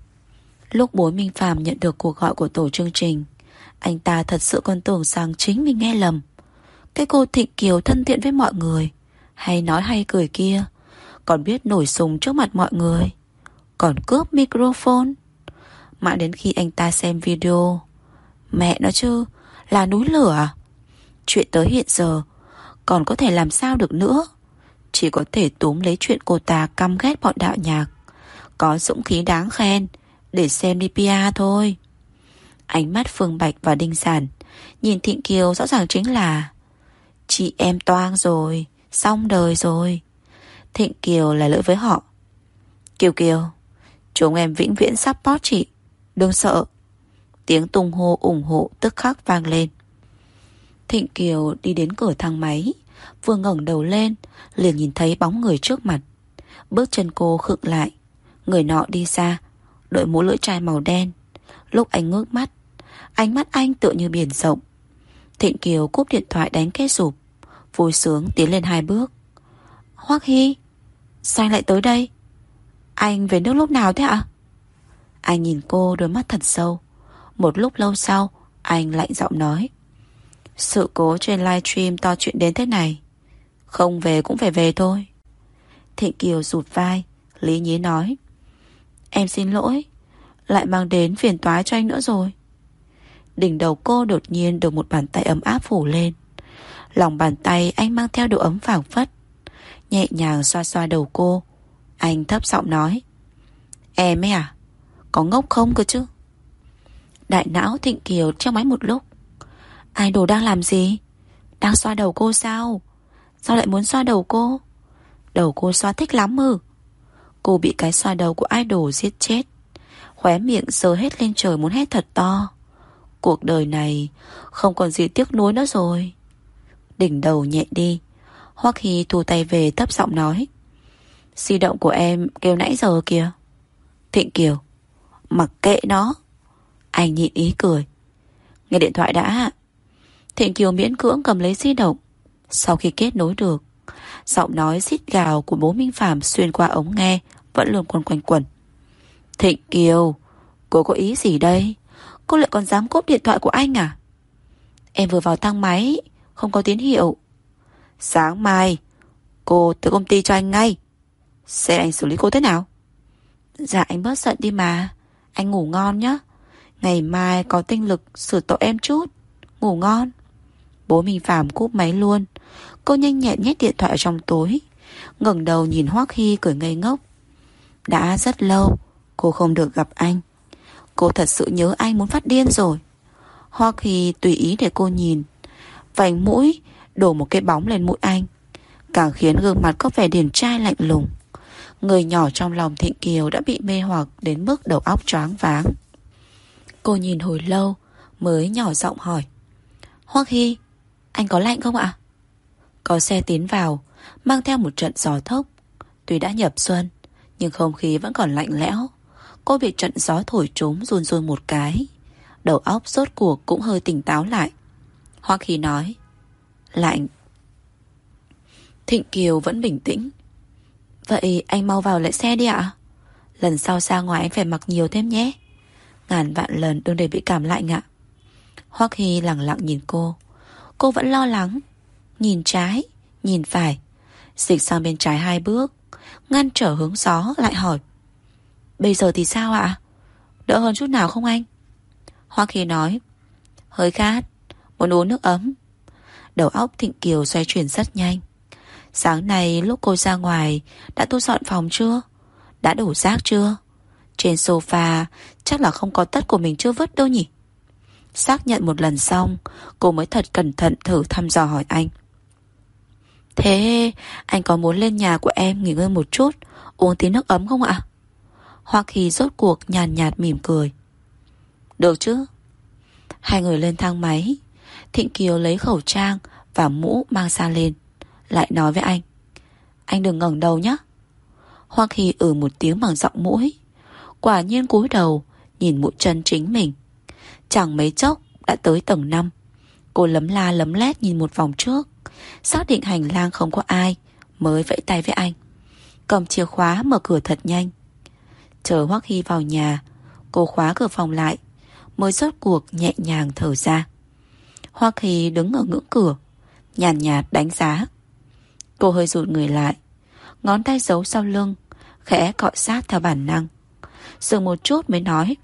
Lúc bố Minh Phàm nhận được cuộc gọi của tổ chương trình, anh ta thật sự còn tưởng rằng chính mình nghe lầm. Cái cô Thịnh Kiều thân thiện với mọi người, hay nói hay cười kia, còn biết nổi súng trước mặt mọi người, còn cướp microphone. Mãi đến khi anh ta xem video, mẹ nó chứ, là núi lửa à? Chuyện tới hiện giờ còn có thể làm sao được nữa? Chỉ có thể túm lấy chuyện cô ta căm ghét bọn đạo nhạc, có dũng khí đáng khen để xem đi pê e thôi. Ánh mắt Phương Bạch và Đinh Sản nhìn Thịnh Kiều rõ ràng chính là chị em toang rồi, xong đời rồi. Thịnh Kiều lại lỗi với họ: Kiều Kiều, chúng em vĩnh viễn support chị, đừng sợ. Tiếng tung hô ủng hộ tức khắc vang lên. Thịnh Kiều đi đến cửa thang máy, vừa ngẩng đầu lên liền nhìn thấy bóng người trước mặt. Bước chân cô khựng lại. Người nọ đi xa, đội mũ lưỡi chai màu đen. Lúc anh ngước mắt, ánh mắt anh tựa như biển rộng. Thịnh Kiều cúp điện thoại đánh cái rụp, vui sướng tiến lên hai bước. Hoắc Hy, sao anh lại tới đây? Anh về nước lúc nào thế ạ? Anh nhìn cô đôi mắt thật sâu. Một lúc lâu sau, anh lạnh giọng nói: sự cố trên livestream to chuyện đến thế này, không về cũng phải về thôi. Thịnh Kiều rụt vai, lý nhí nói: em xin lỗi, lại mang đến phiền toái cho anh nữa rồi. Đỉnh đầu cô đột nhiên được một bàn tay ấm áp phủ lên. Lòng bàn tay anh mang theo độ ấm phảng phất, nhẹ nhàng xoa xoa đầu cô. Anh thấp giọng nói: em ấy à, có ngốc không cơ chứ? Đại não Thịnh Kiều treo máy một lúc. Idol đang làm gì? Đang xoa đầu cô sao? Sao lại muốn xoa đầu cô? Đầu cô xoa thích lắm ư? Cô bị cái xoa đầu của idol giết chết. Khóe miệng giơ hết lên trời muốn hét thật to. Cuộc đời này không còn gì tiếc nuối nữa rồi. Đỉnh đầu nhẹ đi. Hoắc Hy thu tay về thấp giọng nói: di động của em kêu nãy giờ kìa. Thịnh Kiều: mặc kệ nó. Anh nhịn ý cười: Nghe điện thoại đã. Thịnh Kiều miễn cưỡng cầm lấy di động. Sau khi kết nối được, giọng nói rít gào của bố Minh Phạm xuyên qua ống nghe vẫn luôn quanh quanh quẩn. Thịnh Kiều, cô có ý gì đây? Cô lại còn dám cốp điện thoại của anh à? Em vừa vào thang máy, không có tín hiệu. Sáng mai cô tới công ty cho anh ngay, xem anh xử lý cô thế nào. Dạ anh bớt giận đi mà. Anh ngủ ngon nhé. Ngày mai có tinh lực sửa tội em chút. Ngủ ngon. Bố Minh Phạm cúp máy luôn. Cô nhanh nhẹn nhét điện thoại ở trong túi, ngẩng đầu nhìn Hoắc Hy cười ngây ngốc. Đã rất lâu cô không được gặp anh. Cô thật sự nhớ anh muốn phát điên rồi. Hoắc Hy tùy ý để cô nhìn, vành mũi đổ một cái bóng lên mũi anh, càng khiến gương mặt có vẻ điển trai lạnh lùng. Người nhỏ trong lòng Thịnh Kiều đã bị mê hoặc đến mức đầu óc choáng váng. Cô nhìn hồi lâu mới nhỏ giọng hỏi: Hoắc Hy, anh có lạnh không ạ? Có xe tiến vào, mang theo một trận gió thốc. Tuy đã nhập xuân, nhưng không khí vẫn còn lạnh lẽo. Cô bị trận gió thổi trúng run run một cái, đầu óc rốt cuộc cũng hơi tỉnh táo lại. Hoắc Hy nói: Lạnh. Thịnh Kiều vẫn bình tĩnh: Vậy anh mau vào lại xe đi ạ. Lần sau ra ngoài anh phải mặc nhiều thêm nhé. Ngàn vạn lần đừng để bị cảm lạnh ạ. Hoắc Hy lặng lặng nhìn cô. Cô vẫn lo lắng, nhìn trái, nhìn phải, dịch sang bên trái hai bước, ngăn trở hướng gió, lại hỏi: Bây giờ thì sao ạ? Đỡ hơn chút nào không anh? Hoắc Hy nói: Hơi khát, muốn uống nước ấm. Đầu óc Thịnh Kiều xoay chuyển rất nhanh. Sáng nay lúc cô ra ngoài đã thu dọn phòng chưa? Đã đổ rác chưa? Trên sofa chắc là không có tất của mình chưa vứt đâu nhỉ? Xác nhận một lần xong, cô mới thật cẩn thận thử thăm dò hỏi anh: Thế anh có muốn lên nhà của em nghỉ ngơi một chút, uống tí nước ấm không ạ? Hoắc Hy rốt cuộc nhàn nhạt mỉm cười: Được chứ. Hai người lên thang máy. Thịnh Kiều lấy khẩu trang và mũ mang xa lên, lại nói với anh: Anh đừng ngẩng đầu nhé. Hoắc Hy ừ một tiếng bằng giọng mũi. Quả nhiên cúi đầu nhìn mũi chân chính mình. Chẳng mấy chốc đã tới tầng năm. Cô lấm la lấm lét nhìn một vòng trước, xác định hành lang không có ai, mới vẫy tay với anh, cầm chìa khóa mở cửa thật nhanh. Chờ Hoắc Hy vào nhà, cô khóa cửa phòng lại, mới rốt cuộc nhẹ nhàng thở ra. Hoắc Hy đứng ở ngưỡng cửa, nhàn nhạt đánh giá. Cô hơi rụt người lại, ngón tay giấu sau lưng, khẽ cọ sát theo bản năng. Dừng một chút mới nói: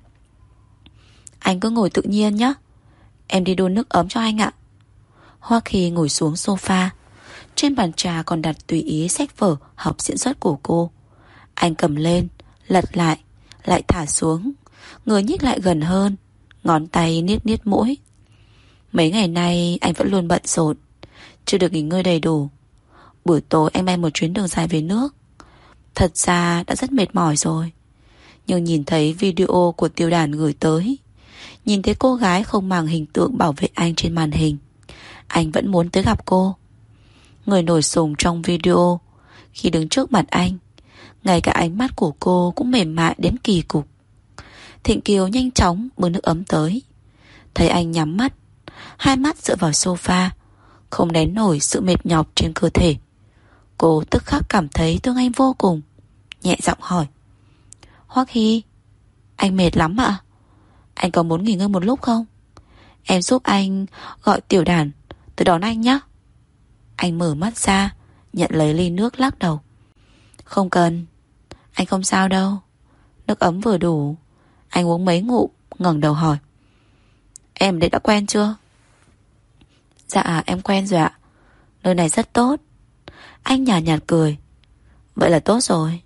Anh cứ ngồi tự nhiên nhé, em đi đun nước ấm cho anh ạ. Hoắc Hy ngồi xuống sofa. Trên bàn trà còn đặt tùy ý sách vở học diễn xuất của cô. Anh cầm lên, lật lại, lại thả xuống, người nhích lại gần hơn, ngón tay niết niết mũi. Mấy ngày nay anh vẫn luôn bận rộn, chưa được nghỉ ngơi đầy đủ. Buổi tối anh bay một chuyến đường dài về nước. Thật ra đã rất mệt mỏi rồi, nhưng nhìn thấy video của Tiêu Đàn gửi tới, nhìn thấy cô gái không màng hình tượng bảo vệ anh trên màn hình, anh vẫn muốn tới gặp cô. Người nổi sùng trong video, khi đứng trước mặt anh, ngay cả ánh mắt của cô cũng mềm mại đến kỳ cục. Thịnh Kiều nhanh chóng bưng nước ấm tới. Thấy anh nhắm mắt, hai mắt dựa vào sofa, không nén nổi sự mệt nhọc trên cơ thể. Cô tức khắc cảm thấy thương anh vô cùng, nhẹ giọng hỏi: Hoắc Hy, anh mệt lắm ạ? Anh có muốn nghỉ ngơi một lúc không? Em giúp anh gọi Tiểu Đàn tới đón anh nhé. Anh mở mắt ra, nhận lấy ly nước lắc đầu: Không cần, anh không sao đâu. Nước ấm vừa đủ. Anh uống mấy ngụm, ngẩng đầu hỏi: Em đây đã quen chưa? Dạ em quen rồi ạ. Nơi này rất tốt. Anh nhạt nhạt cười: Vậy là tốt rồi.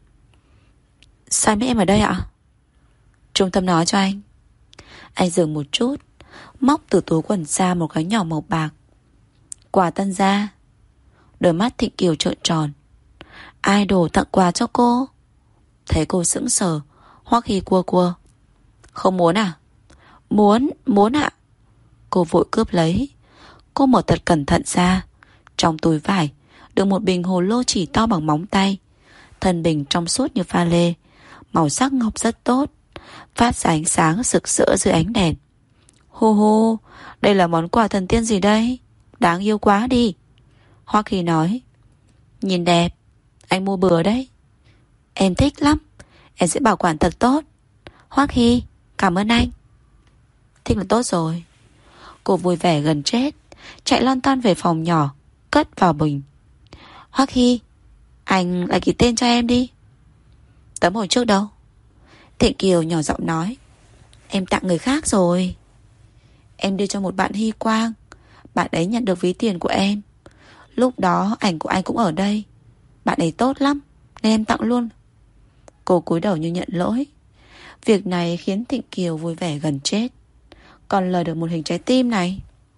Sao biết em ở đây ạ? Trung tâm nói cho anh. Anh dừng một chút, móc từ túi quần ra một cái nhỏ màu bạc. Quà tân gia. Đôi mắt Thịnh Kiều trợn tròn. Idol tặng quà cho cô? Thấy cô sững sờ, Hoắc Hy cua cua: Không muốn à? Muốn, muốn ạ. Cô vội cướp lấy. Cô mở thật cẩn thận ra. Trong túi vải được một bình hồ lô chỉ to bằng móng tay. Thân bình trong suốt như pha lê, màu sắc ngọc rất tốt, phát ra ánh sáng rực rỡ dưới ánh đèn. Hô hô, đây là món quà thần tiên gì đây? Đáng yêu quá đi. Hoắc Hy nói. Nhìn đẹp, anh mua bừa đấy. Em thích lắm, em sẽ bảo quản thật tốt. Hoắc Hy, cảm ơn anh. Thích là tốt rồi. Cô vui vẻ gần chết, chạy lon ton về phòng nhỏ, cất vào bình. Hoắc Hy, anh lại ký tên cho em đi. Tấm hồi trước đâu? Thịnh Kiều nhỏ giọng nói. Em tặng người khác rồi. Em đưa cho một bạn Hy Quang. Bạn ấy nhận được ví tiền của em. Lúc đó ảnh của anh cũng ở đây. Bạn ấy tốt lắm nên em tặng luôn. Cô cúi đầu như nhận lỗi. Việc này khiến Thịnh Kiều vui vẻ gần chết. Còn lời được một hình trái tim này.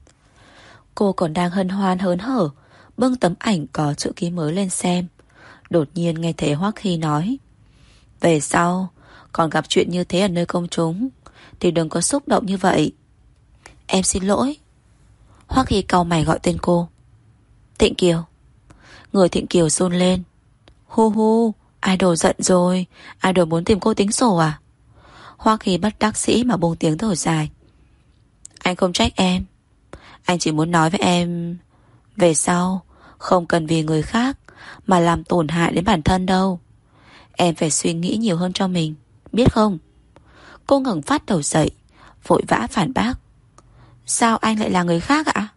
Cô còn đang hân hoan hớn hở bưng tấm ảnh có chữ ký mới lên xem. Đột nhiên nghe thấy Hoắc Hy nói. Về sau còn gặp chuyện như thế ở nơi công chúng thì đừng có xúc động như vậy. Em xin lỗi. Hoắc Hy cau mày gọi tên cô. Thịnh Kiều. Người Thịnh Kiều run lên. Hu hu, idol giận rồi. Idol muốn tìm cô tính sổ à? Hoắc Hy bất đắc dĩ mà buông tiếng thở dài. Anh không trách em. Anh chỉ muốn nói với em, về sau không cần vì người khác mà làm tổn hại đến bản thân đâu. Em phải suy nghĩ nhiều hơn cho mình, biết không? Cô ngẩng phát đầu dậy, vội vã phản bác. Sao anh lại là người khác ạ?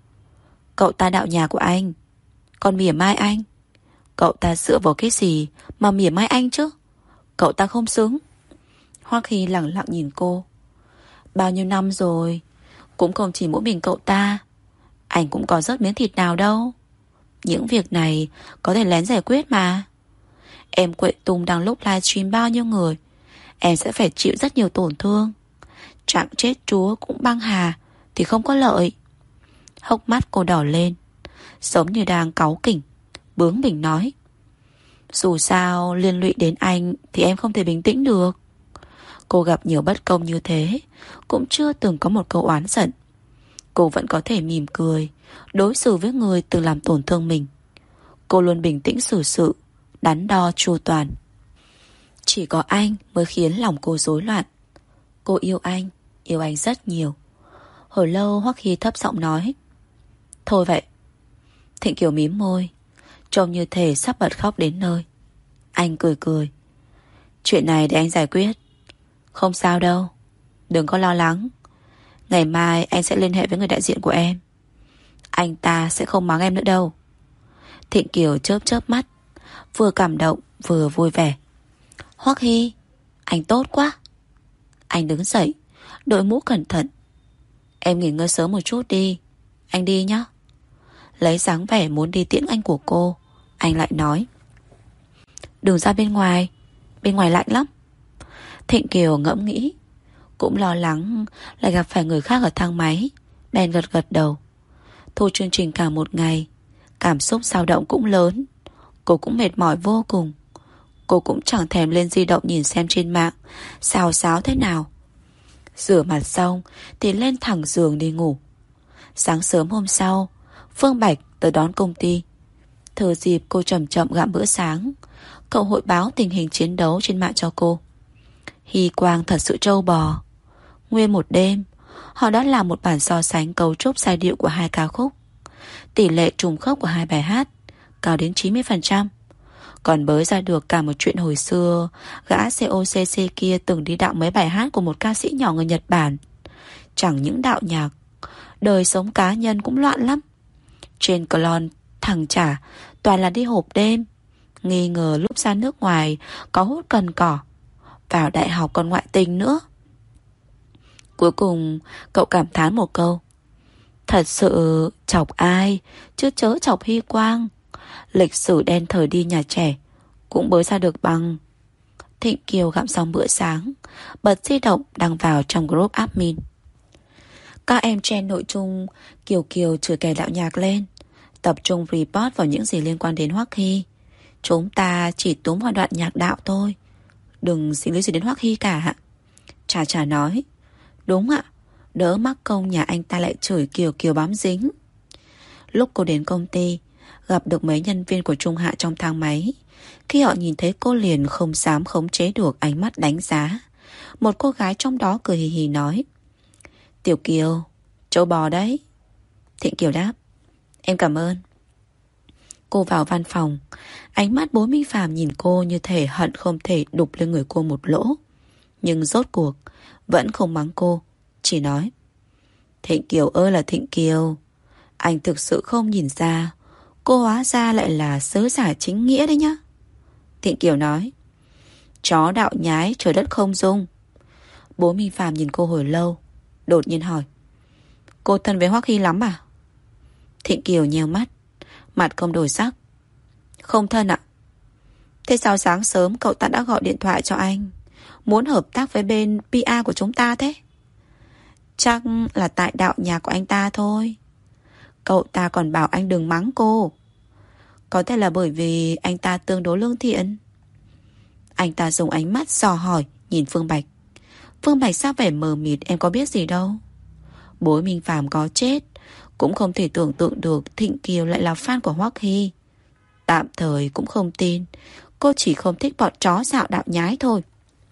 Cậu ta đạo nhà của anh, còn mỉa mai anh. Cậu ta dựa vào cái gì mà mỉa mai anh chứ? Cậu ta không xứng. Hoắc Hy lặng lặng nhìn cô. Bao nhiêu năm rồi, cũng không chỉ mỗi mình cậu ta. Anh cũng có rất miếng thịt nào đâu. Những việc này có thể lén giải quyết mà. Em quậy tung đang lúc livestream bao nhiêu người, em sẽ phải chịu rất nhiều tổn thương. Trạng chết chúa cũng băng hà thì không có lợi. Hốc mắt cô đỏ lên, giống như đang cáu kỉnh, bướng bỉnh nói. Dù sao liên lụy đến anh thì em không thể bình tĩnh được. Cô gặp nhiều bất công như thế, cũng chưa từng có một câu oán giận. Cô vẫn có thể mỉm cười đối xử với người từng làm tổn thương mình. Cô luôn bình tĩnh xử sự, đắn đo chu toàn. Chỉ có anh mới khiến lòng cô rối loạn. Cô yêu anh, yêu anh rất nhiều. Hồi lâu Hoắc Hy thấp giọng nói. Thôi vậy. Thịnh Kiều mím môi, trông như thể sắp bật khóc đến nơi. Anh cười cười. Chuyện này để anh giải quyết. Không sao đâu, đừng có lo lắng. Ngày mai anh sẽ liên hệ với người đại diện của em. Anh ta sẽ không mắng em nữa đâu. Thịnh Kiều chớp chớp mắt, vừa cảm động vừa vui vẻ. Hoắc Hy, anh tốt quá. Anh đứng dậy, đội mũ cẩn thận. Em nghỉ ngơi sớm một chút đi, anh đi nhé. Lấy dáng vẻ muốn đi tiễn anh của cô, anh lại nói. Đừng ra bên ngoài, bên ngoài lạnh lắm. Thịnh Kiều ngẫm nghĩ, cũng lo lắng lại gặp phải người khác ở thang máy, bèn gật gật đầu. Thu chương trình cả một ngày, cảm xúc dao động cũng lớn. Cô cũng mệt mỏi vô cùng. Cô cũng chẳng thèm lên di động nhìn xem trên mạng xào xáo thế nào. Rửa mặt xong thì lên thẳng giường đi ngủ. Sáng sớm hôm sau, Phương Bạch tới đón công ty. Thừa dịp cô chậm chậm gặm bữa sáng, cậu hội báo tình hình chiến đấu trên mạng cho cô. Hy Quang thật sự trâu bò. Nguyên một đêm, họ đã làm một bản so sánh cấu trúc giai điệu của hai ca khúc. Tỷ lệ trùng khớp của hai bài hát cao đến chín mươi phần trăm. Còn bới ra được cả một chuyện hồi xưa gã xê o xê xê kia từng đi đạo mấy bài hát của một ca sĩ nhỏ người Nhật Bản. Chẳng những đạo nhạc, đời sống cá nhân cũng loạn lắm. Trên Clone thằng chả toàn là đi hộp đêm, nghi ngờ lúc ra nước ngoài có hút cần cỏ, vào đại học còn ngoại tình nữa. Cuối cùng cậu cảm thán một câu. Thật sự chọc ai chứ chớ chọc Hy Quang. Lịch sử đen thời đi nhà trẻ cũng bới ra được bằng. Thịnh Kiều gặm xong bữa sáng, bật di động đăng vào trong group admin. Các em chen nội dung Kiều Kiều chửi kẻ đạo nhạc lên, tập trung report vào những gì liên quan đến Hoắc Hy. Chúng ta chỉ túm vào đoạn nhạc đạo thôi, đừng dính lý gì đến Hoắc Hy cả. Trà Trà nói. Đúng ạ, đỡ mắc công nhà anh ta lại chửi Kiều Kiều bám dính. Lúc cô đến công ty, gặp được mấy nhân viên của Trung Hạ trong thang máy. Khi họ nhìn thấy cô liền không dám khống chế được ánh mắt đánh giá. Một cô gái trong đó cười hì hì nói. Tiểu Kiều, châu bò đấy. Thịnh Kiều đáp. Em cảm ơn. Cô vào văn phòng. Ánh mắt bố Minh Phàm nhìn cô như thể hận không thể đục lên người cô một lỗ. Nhưng rốt cuộc vẫn không mắng cô, chỉ nói. Thịnh Kiều ơi là Thịnh Kiều, anh thực sự không nhìn ra cô hóa ra lại là sớ giả chính nghĩa đấy nhá. Thịnh Kiều nói. Chó đạo nhái trời đất không dung. Bố Minh Phàm nhìn cô hồi lâu, đột nhiên hỏi. Cô thân với Hoắc Hy lắm à? Thịnh Kiều nheo mắt, mặt không đổi sắc. Không thân ạ. Thế sao sáng sớm cậu ta đã gọi điện thoại cho anh, muốn hợp tác với bên pê e của chúng ta thế? Chắc là tại đạo nhạc của anh ta thôi. Cậu ta còn bảo anh đừng mắng cô. Có thể là bởi vì anh ta tương đối lương thiện. Anh ta dùng ánh mắt dò hỏi nhìn Phương Bạch. Phương Bạch sao vẻ mờ mịt, em có biết gì đâu. Bố Minh Phàm có chết cũng không thể tưởng tượng được Thịnh Kiều lại là fan của Hoắc Hy. Tạm thời cũng không tin. Cô chỉ không thích bọn chó dạo đạo nhái thôi.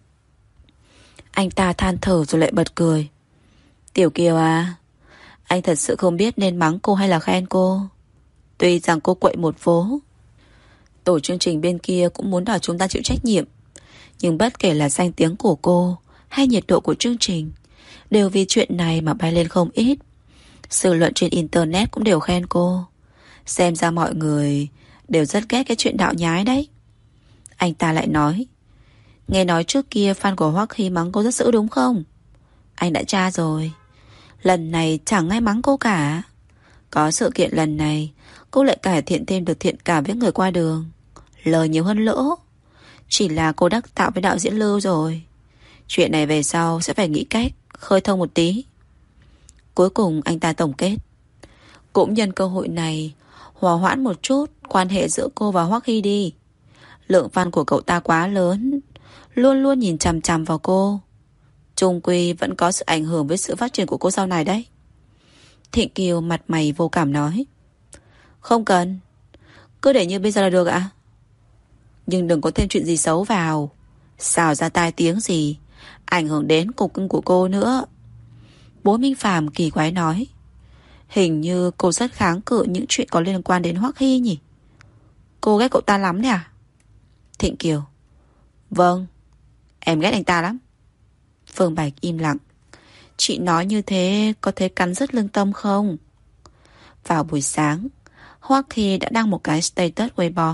Anh ta than thở rồi lại bật cười. Tiểu Kiều à, anh thật sự không biết nên mắng cô hay là khen cô. Tuy rằng cô quậy một vố, tổ chương trình bên kia cũng muốn đòi chúng ta chịu trách nhiệm. Nhưng bất kể là danh tiếng của cô hay nhiệt độ của chương trình, đều vì chuyện này mà bay lên không ít. Dư luận trên internet cũng đều khen cô. Xem ra mọi người đều rất ghét cái chuyện đạo nhái đấy. Anh ta lại nói. Nghe nói trước kia fan của Hoắc Hy mắng cô rất dữ đúng không? Anh đã tra rồi. Lần này chẳng ai mắng cô cả. Có sự kiện lần này, cô lại cải thiện thêm được thiện cảm với người qua đường. Lời nhiều hơn lỗ. Chỉ là cô đắc tạo với đạo diễn Lưu rồi. Chuyện này về sau sẽ phải nghĩ cách khơi thông một tí. Cuối cùng anh ta tổng kết. Cũng nhân cơ hội này hòa hoãn một chút quan hệ giữa cô và Hoắc Hy đi. Lượng fan của cậu ta quá lớn, luôn luôn nhìn chằm chằm vào cô. Chung quy vẫn có sự ảnh hưởng với sự phát triển của cô sau này đấy. Thịnh Kiều mặt mày vô cảm nói. Không cần, cứ để như bây giờ là được ạ. Nhưng đừng có thêm chuyện gì xấu vào, xào ra tai tiếng gì ảnh hưởng đến cục cưng của cô nữa. Bố Minh Phàm kỳ quái nói. Hình như cô rất kháng cự những chuyện có liên quan đến Hoắc Hy nhỉ? Cô ghét cậu ta lắm đấy à? Thịnh Kiều. Vâng, em ghét anh ta lắm. Phương Bạch im lặng. Chị nói như thế có thấy cắn rứt lương tâm không? Vào buổi sáng, Hoắc Hy đã đăng một cái status Weibo.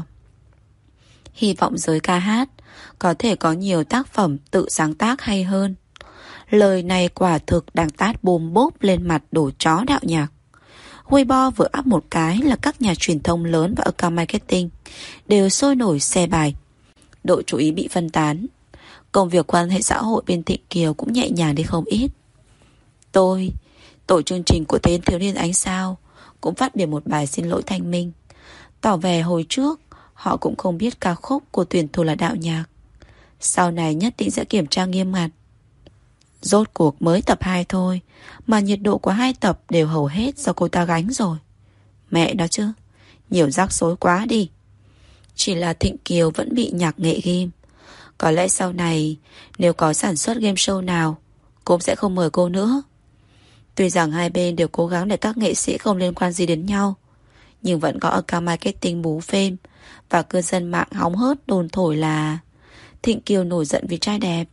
Hy vọng giới ca hát có thể có nhiều tác phẩm tự sáng tác hay hơn. Lời này quả thực đang tát bồm bốp lên mặt đổ chó đạo nhạc. Weibo vừa up một cái là các nhà truyền thông lớn và account marketing đều sôi nổi share bài. Độ chú ý bị phân tán. Công việc quan hệ xã hội bên Thịnh Kiều cũng nhẹ nhàng đi không ít. Tôi, tổ chương trình của Tên Thiếu Niên Ánh Sao, cũng phát biểu một bài xin lỗi thanh minh, tỏ vẻ hồi trước họ cũng không biết ca khúc của tuyển thủ là đạo nhạc. Sau này nhất định sẽ kiểm tra nghiêm ngặt. Rốt cuộc mới tập hai thôi mà nhiệt độ của hai tập đều hầu hết do cô ta gánh rồi. Mẹ đó chứ, nhiều rắc rối quá đi. Chỉ là Thịnh Kiều vẫn bị nhạc nghệ ghim. Có lẽ sau này nếu có sản xuất game show nào cũng sẽ không mời cô nữa. Tuy rằng hai bên đều cố gắng để các nghệ sĩ không liên quan gì đến nhau, nhưng vẫn có account marketing bú phêm và cư dân mạng hóng hớt đồn thổi là Thịnh Kiều nổi giận vì trai đẹp.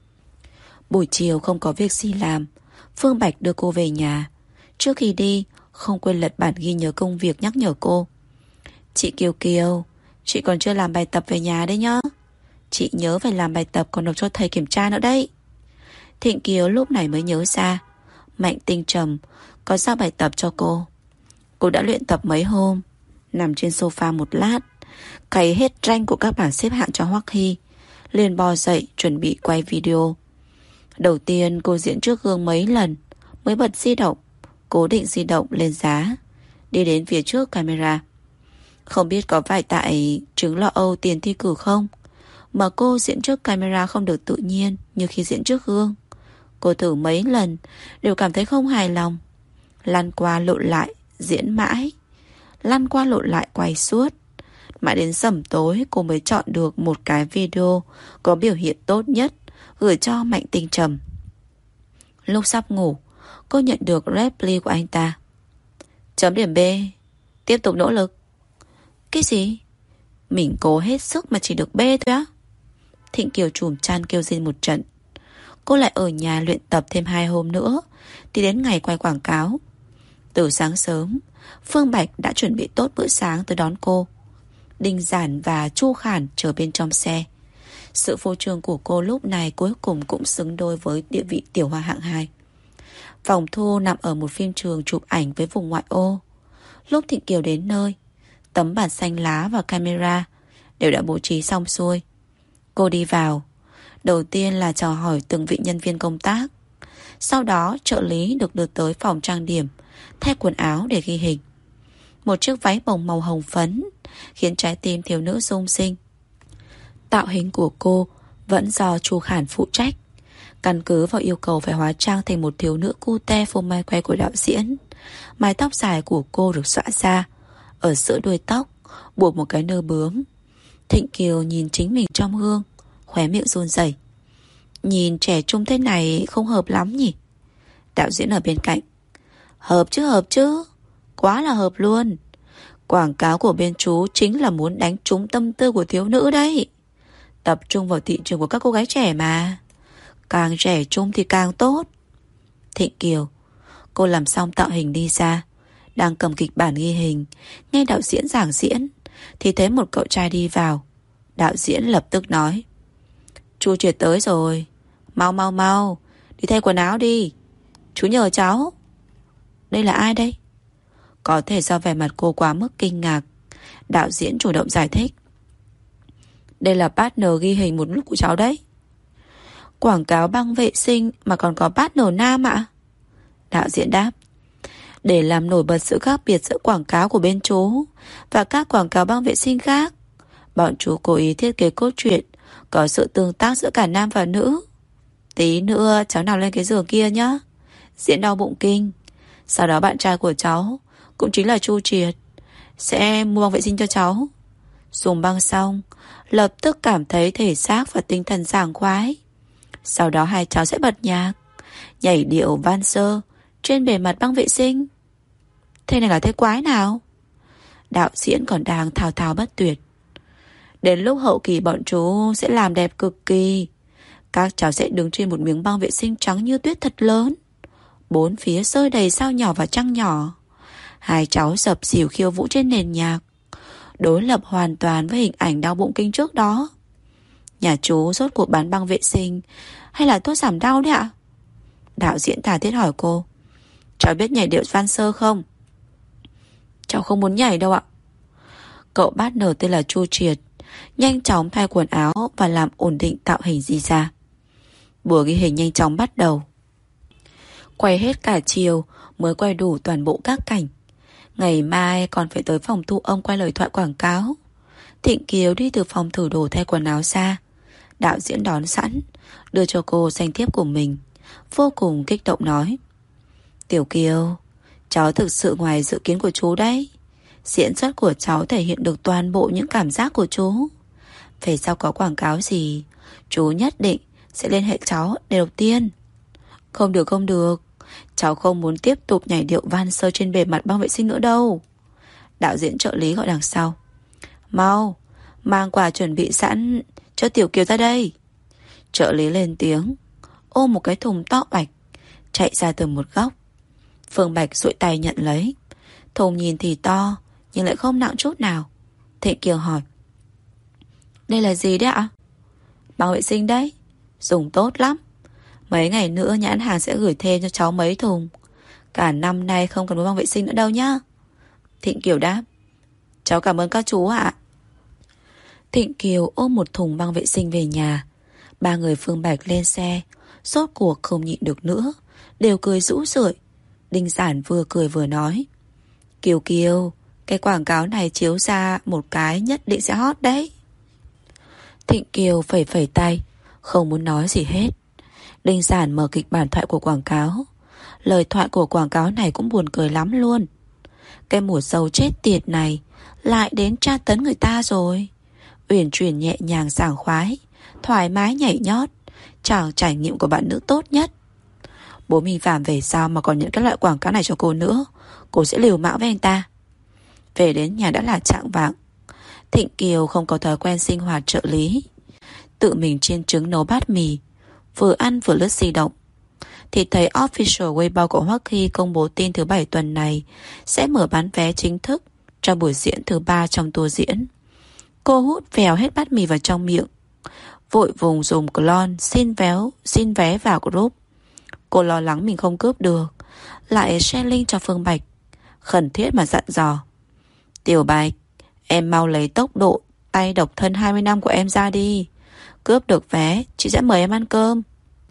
Buổi chiều không có việc gì làm, Phương Bạch đưa cô về nhà. Trước khi đi không quên lật bản ghi nhớ công việc nhắc nhở cô. Chị Kiều Kiều, chị còn chưa làm bài tập về nhà đấy nhá. Chị nhớ phải làm bài tập còn nộp cho thầy kiểm tra nữa đấy. Thịnh Kiều lúc này mới nhớ ra Mạnh Tinh Trầm có giao bài tập cho cô. Cô đã luyện tập mấy hôm, nằm trên sofa một lát, cày hết rank của các bảng xếp hạng cho Hoắc Hy, liền bò dậy chuẩn bị quay video. Đầu tiên cô diễn trước gương mấy lần mới bật di động, cố định di động lên giá, đi đến phía trước camera. Không biết có phải tại chứng lo âu tiền thi cử không mà cô diễn trước camera không được tự nhiên như khi diễn trước gương. Cô thử mấy lần đều cảm thấy không hài lòng. Lăn qua lộn lại diễn mãi, lăn qua lộn lại quay suốt. Mãi đến sẩm tối cô mới chọn được một cái video có biểu hiện tốt nhất gửi cho Mạnh Tinh Trầm. Lúc sắp ngủ, cô nhận được reply của anh ta. Chấm điểm B, tiếp tục nỗ lực. Cái gì? Mình cố hết sức mà chỉ được B thôi á? Thịnh Kiều chùm chăn kêu rên một trận. Cô lại ở nhà luyện tập thêm hai hôm nữa thì đến ngày quay quảng cáo. Từ sáng sớm, Phương Bạch đã chuẩn bị tốt bữa sáng tới đón cô. Đinh Giản và Chu Khản chờ bên trong xe. Sự phô trương của cô lúc này cuối cùng cũng xứng đôi với địa vị tiểu hoa hạng hai. Phòng thu nằm ở một phim trường chụp ảnh với vùng ngoại ô. Lúc Thịnh Kiều đến nơi, tấm bảng xanh lá và camera đều đã bố trí xong xuôi. Cô đi vào. Đầu tiên là chào hỏi từng vị nhân viên công tác. Sau đó trợ lý được đưa tới phòng trang điểm, thay quần áo để ghi hình. Một chiếc váy bồng màu hồng phấn khiến trái tim thiếu nữ rung sinh. Tạo hình của cô vẫn do Chu Khản phụ trách. Căn cứ vào yêu cầu phải hóa trang thành một thiếu nữ cute phô mai que của đạo diễn, mái tóc dài của cô được xõa ra, ở giữa đuôi tóc buộc một cái nơ bướm. Thịnh Kiều nhìn chính mình trong gương, khóe miệng run rẩy. Nhìn trẻ trung thế này không hợp lắm nhỉ? Đạo diễn ở bên cạnh. Hợp chứ hợp chứ, quá là hợp luôn. Quảng cáo của bên chú chính là muốn đánh trúng tâm tư của thiếu nữ đấy. Tập trung vào thị trường của các cô gái trẻ mà. Càng trẻ trung thì càng tốt. Thịnh Kiều. Cô làm xong tạo hình đi ra, đang cầm kịch bản ghi hình, nghe đạo diễn giảng diễn thì thấy một cậu trai đi vào. Đạo diễn lập tức nói: Chu Triệt tới rồi, mau mau mau đi thay quần áo đi, chú nhờ cháu. Đây là ai đây? Có thể do vẻ mặt cô quá mức kinh ngạc, đạo diễn chủ động giải thích: Đây là partner ghi hình một lúc của cháu đấy. Quảng cáo băng vệ sinh mà còn có partner nam ạ? Đạo diễn đáp: Để làm nổi bật sự khác biệt giữa quảng cáo của bên chú và các quảng cáo băng vệ sinh khác, bọn chú cố ý thiết kế cốt truyện có sự tương tác giữa cả nam và nữ. Tí nữa cháu nào lên cái giường kia nhá, diễn đau bụng kinh. Sau đó bạn trai của cháu, cũng chính là Chu Triệt, sẽ mua băng vệ sinh cho cháu. Dùng băng xong, lập tức cảm thấy thể xác và tinh thần sảng khoái. Sau đó hai cháu sẽ bật nhạc, nhảy điệu van sơ trên bề mặt băng vệ sinh. Thế này là thế quái nào? Đạo diễn còn đang thao thao bất tuyệt. Đến lúc hậu kỳ bọn chú sẽ làm đẹp cực kỳ. Các cháu sẽ đứng trên một miếng băng vệ sinh trắng như tuyết thật lớn, bốn phía rơi đầy sao nhỏ và trăng nhỏ. Hai cháu sập xỉu khiêu vũ trên nền nhạc, đối lập hoàn toàn với hình ảnh đau bụng kinh trước đó. Nhà chú rốt cuộc bán băng vệ sinh hay là thuốc giảm đau đấy ạ? Đạo diễn thả thiết hỏi cô: Cháu biết nhảy điệu van sơ không? Cháu không muốn nhảy đâu ạ. Cậu partner tên là Chu Triệt nhanh chóng thay quần áo và làm ổn định tạo hình gì ra. Buổi ghi hình nhanh chóng bắt đầu. Quay hết cả chiều mới quay đủ toàn bộ các cảnh. Ngày mai còn phải tới phòng thu âm quay lời thoại quảng cáo. Thịnh Kiều đi từ phòng thử đồ thay quần áo ra. Đạo diễn đón sẵn, đưa cho cô danh thiếp của mình, vô cùng kích động nói: Tiểu Kiều, cháu thực sự ngoài dự kiến của chú đấy. Diễn xuất của cháu thể hiện được toàn bộ những cảm giác của chú. Về sau có quảng cáo gì, chú nhất định sẽ liên hệ cháu đầu tiên. Không được không được, cháu không muốn tiếp tục nhảy điệu van sơ trên bề mặt băng vệ sinh nữa đâu. Đạo diễn trợ lý gọi đằng sau: Mau, mang quà chuẩn bị sẵn cho Tiểu Kiều ra đây. Trợ lý lên tiếng, ôm một cái thùng to bạch, chạy ra từ một góc. Phương Bạch duỗi tay nhận lấy. Thùng nhìn thì to, nhưng lại không nặng chút nào. Thịnh Kiều hỏi: Đây là gì đấy ạ? Băng vệ sinh đấy, dùng tốt lắm. Mấy ngày nữa nhãn hàng sẽ gửi thêm cho cháu mấy thùng. Cả năm nay không cần mua băng vệ sinh nữa đâu nhá. Thịnh Kiều đáp: Cháu cảm ơn các chú ạ. Thịnh Kiều ôm một thùng băng vệ sinh về nhà. Ba người Phương Bạch lên xe, rốt cuộc không nhịn được nữa, đều cười rũ rượi. Đinh Giản vừa cười vừa nói: Kiều Kiều, cái quảng cáo này chiếu ra một cái nhất định sẽ hot đấy. Thịnh Kiều phẩy phẩy tay, không muốn nói gì hết. Đinh Giản mở kịch bản thoại của quảng cáo. Lời thoại của quảng cáo này cũng buồn cười lắm luôn. Cái mùa dâu chết tiệt này lại đến tra tấn người ta rồi. Uyển chuyển nhẹ nhàng sảng khoái, thoải mái nhảy nhót, chàng trải nghiệm của bạn nữ tốt nhất. Bố mình Phạm về sao mà còn nhận các loại quảng cáo này cho cô nữa. Cô sẽ liều mạng với anh ta. Về đến nhà đã là chạng vạng. Thịnh Kiều không có thói quen sinh hoạt trợ lý, tự mình chiên trứng nấu bát mì, vừa ăn vừa lướt di động, thì thấy official Weibo của Hoa Kỳ công bố tin thứ bảy tuần này sẽ mở bán vé chính thức cho buổi diễn thứ ba trong tour diễn. Cô hút vèo hết bát mì vào trong miệng, vội vùng dùng clone xin véo xin vé vào group. Cô lo lắng mình không cướp được, lại share link cho Phương Bạch, khẩn thiết mà dặn dò: Tiểu Bạch, em mau lấy tốc độ tay độc thân hai mươi năm của em ra đi. Cướp được vé, chị sẽ mời em ăn cơm.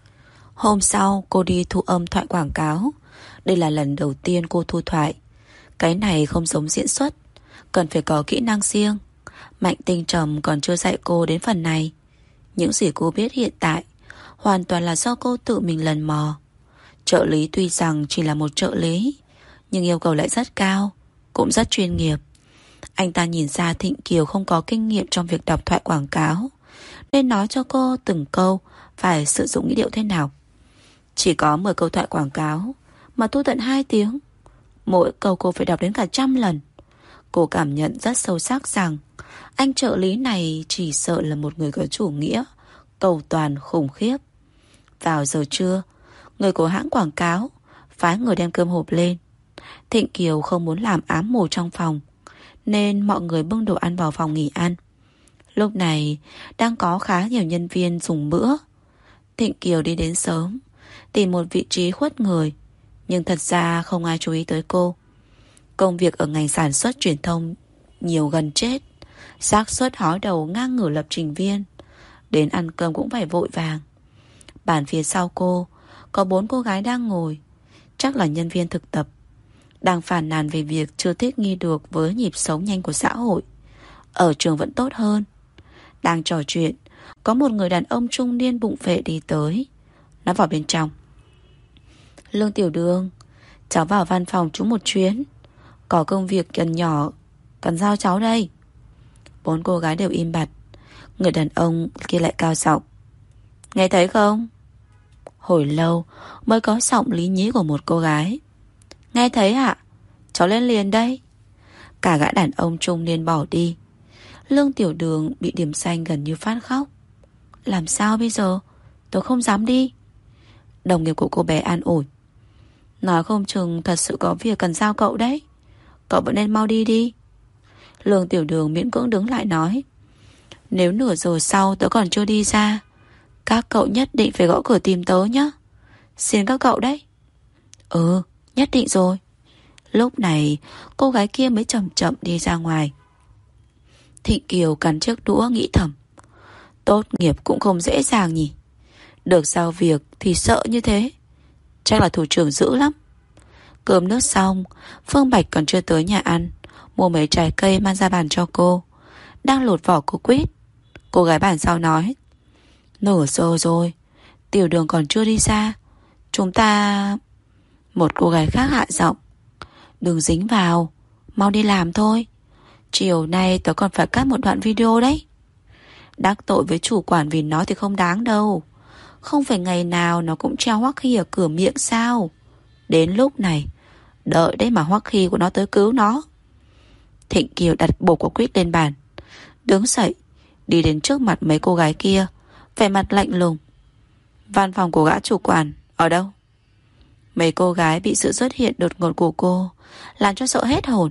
Hôm sau cô đi thu âm thoại quảng cáo. Đây là lần đầu tiên cô thu thoại. Cái này không giống diễn xuất, cần phải có kỹ năng riêng. Mạnh Tinh Trầm còn chưa dạy cô đến phần này. Những gì cô biết hiện tại hoàn toàn là do cô tự mình lần mò. Trợ lý tuy rằng chỉ là một trợ lý, nhưng yêu cầu lại rất cao, cũng rất chuyên nghiệp. Anh ta nhìn ra Thịnh Kiều không có kinh nghiệm trong việc đọc thoại quảng cáo, nên nói cho cô từng câu phải sử dụng ngữ điệu thế nào. Chỉ có mười câu thoại quảng cáo mà thu tận hai tiếng. Mỗi câu cô phải đọc đến cả trăm lần. Cô cảm nhận rất sâu sắc rằng anh trợ lý này chỉ sợ là một người có chủ nghĩa cầu toàn khủng khiếp. Vào giờ trưa, người của hãng quảng cáo phái người đem cơm hộp lên. Thịnh Kiều không muốn làm ám mồ trong phòng, nên mọi người bưng đồ ăn vào phòng nghỉ ăn. Lúc này đang có khá nhiều nhân viên dùng bữa. Thịnh Kiều đi đến sớm, tìm một vị trí khuất người, nhưng thật ra không ai chú ý tới cô. Công việc ở ngành sản xuất truyền thông nhiều gần chết, xác suất hói đầu ngang ngửa lập trình viên. Đến ăn cơm cũng phải vội vàng. Bàn phía sau cô có bốn cô gái đang ngồi, chắc là nhân viên thực tập, đang phàn nàn về việc chưa thích nghi được với nhịp sống nhanh của xã hội. Ở trường vẫn tốt hơn. Đang trò chuyện, có một người đàn ông trung niên bụng phệ đi tới. Nó vào bên trong: Lương Tiểu Đường, cháu vào văn phòng chú một chuyến, có công việc cần nhỏ cần giao cháu đây. Bốn cô gái đều im bặt. Người đàn ông kia lại cao giọng: Nghe thấy không? Hồi lâu mới có giọng lý nhí của một cô gái: Nghe thấy ạ, cháu lên liền đây. Cả gã đàn ông trung niên bỏ đi. Lương Tiểu Đường bị điểm xanh gần như phát khóc. Làm sao bây giờ? Tôi không dám đi. Đồng nghiệp của cô bé an ủi: Nói không chừng thật sự có việc cần giao cậu đấy, cậu vẫn nên mau đi đi. Lương Tiểu Đường miễn cưỡng đứng lại nói: Nếu nửa giờ sau tớ còn chưa đi ra, các cậu nhất định phải gõ cửa tìm tớ nhé. Xin các cậu đấy. Ừ, nhất định rồi. Lúc này cô gái kia mới chậm chậm đi ra ngoài. Thịnh Kiều cắn chiếc đũa nghĩ thầm: Tốt nghiệp cũng không dễ dàng nhỉ. Được giao việc thì sợ như thế, chắc là thủ trưởng dữ lắm. Cơm nước xong, Phương Bạch còn chưa tới nhà ăn, mua mấy trái cây mang ra bàn cho cô. Đang lột vỏ cô quýt, cô gái bàn sau nói: Nửa giờ rồi, Tiểu Đường còn chưa đi ra, chúng ta... Một cô gái khác hạ giọng: Đừng dính vào, mau đi làm thôi. Chiều nay tớ còn phải cắt một đoạn video đấy. Đắc tội với chủ quản vì nó thì không đáng đâu. Không phải ngày nào nó cũng treo Hoắc Hy ở cửa miệng sao? Đến lúc này, đợi đấy mà Hoắc Hy của nó tới cứu nó. Thịnh Kiều đặt bột quả quýt lên bàn, đứng dậy, đi đến trước mặt mấy cô gái kia, vẻ mặt lạnh lùng: Văn phòng của gã chủ quản ở đâu? Mấy cô gái bị sự xuất hiện đột ngột của cô làm cho sợ hết hồn.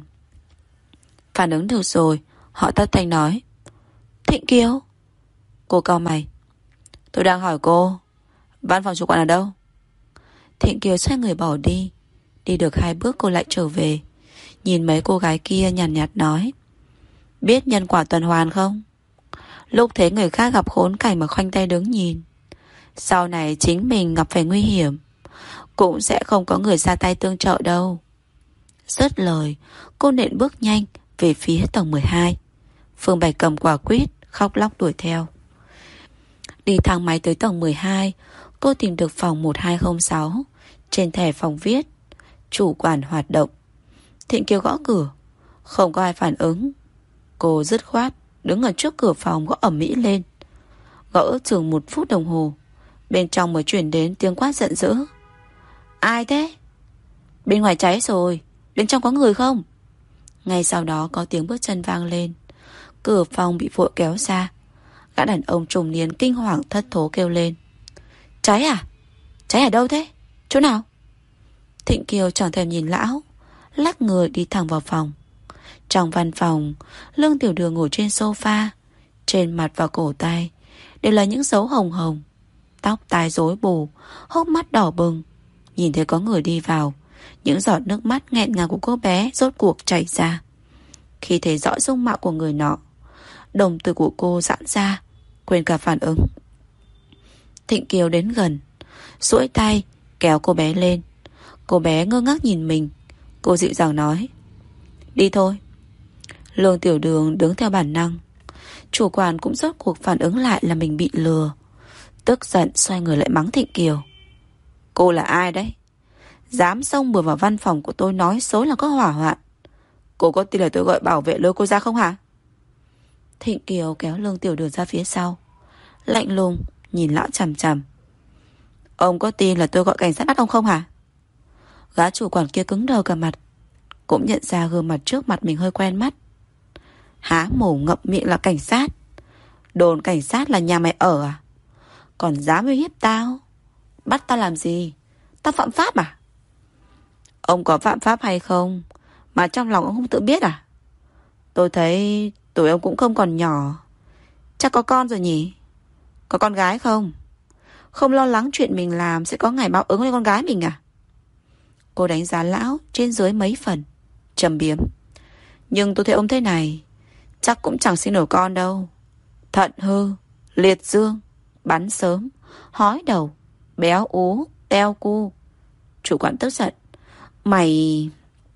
Phản ứng được rồi, họ thất thanh nói: Thịnh Kiều. Cô cau mày: Tôi đang hỏi cô, văn phòng chủ quản ở đâu? Thịnh Kiều xoay người bỏ đi. Đi được hai bước cô lại trở về, nhìn mấy cô gái kia nhàn nhạt, nhạt nói: Biết nhân quả tuần hoàn không? Lúc thấy người khác gặp khốn cảnh mà khoanh tay đứng nhìn, sau này chính mình gặp phải nguy hiểm, cũng sẽ không có người ra tay tương trợ đâu. Dứt lời, cô nện bước nhanh về phía tầng mười hai. Phương Bạch cầm quả quýt khóc lóc đuổi theo. Đi thang máy tới tầng mười hai, cô tìm được phòng một hai không sáu. Trên thẻ phòng viết: Chủ quản hoạt động. Thịnh Kiều gõ cửa, không có ai phản ứng. Cô dứt khoát đứng ở trước cửa phòng gõ ầm ĩ lên. Gõ ước chừng một phút đồng hồ, bên trong mới chuyển đến tiếng quát giận dữ: Ai thế? Bên ngoài cháy rồi, bên trong có người không? Ngay sau đó có tiếng bước chân vang lên. Cửa phòng bị vội kéo ra. Gã đàn ông trùng niên kinh hoàng thất thố kêu lên. Cháy à? Cháy ở đâu thế? Chỗ nào? Thịnh Kiều chẳng thèm nhìn lão, lắc người đi thẳng vào phòng. Trong văn phòng, Lương Tiểu Đường ngồi trên sofa. Trên mặt và cổ tay đều là những dấu hồng hồng. Tóc tai rối bù, hốc mắt đỏ bừng. Nhìn thấy có người đi vào, những giọt nước mắt nghẹn ngào của cô bé rốt cuộc chảy ra. Khi thấy rõ dung mạo của người nọ, đồng tử của cô giãn ra, quên cả phản ứng. Thịnh Kiều đến gần, duỗi tay kéo cô bé lên. Cô bé ngơ ngác nhìn mình. Cô dịu dàng nói, đi thôi. Lương Tiểu Đường đứng theo bản năng. Chủ quản cũng rốt cuộc phản ứng lại là mình bị lừa. Tức giận xoay người lại mắng Thịnh Kiều. Cô là ai đấy? Dám xông bừa vào văn phòng của tôi nói xấu là có hỏa hoạn. Cô có tin là tôi gọi bảo vệ lôi cô ra không hả? Thịnh Kiều kéo Lương Tiểu Đường ra phía sau, lạnh lùng nhìn lão chằm chằm. Ông có tin là tôi gọi cảnh sát bắt ông không hả? Gã chủ quản kia cứng đờ cả mặt, cũng nhận ra gương mặt trước mặt mình hơi quen mắt. Há mồm ngậm miệng là cảnh sát. Đồn cảnh sát là nhà mày ở à? Còn dám uy hiếp tao? Bắt tao làm gì? Tao phạm pháp à? Ông có phạm pháp hay không mà trong lòng ông không tự biết à? Tôi thấy tuổi ông cũng không còn nhỏ. Chắc có con rồi nhỉ? Có con gái không? Không lo lắng chuyện mình làm sẽ có ngày báo ứng với con gái mình à? Cô đánh giá lão trên dưới mấy phần, trầm biếm. Nhưng tôi thấy ông thế này chắc cũng chẳng sinh nổi con đâu. Thận hư, liệt dương, bắn sớm, hói đầu, béo ú, teo cu. Chủ quản tức giận. Mày...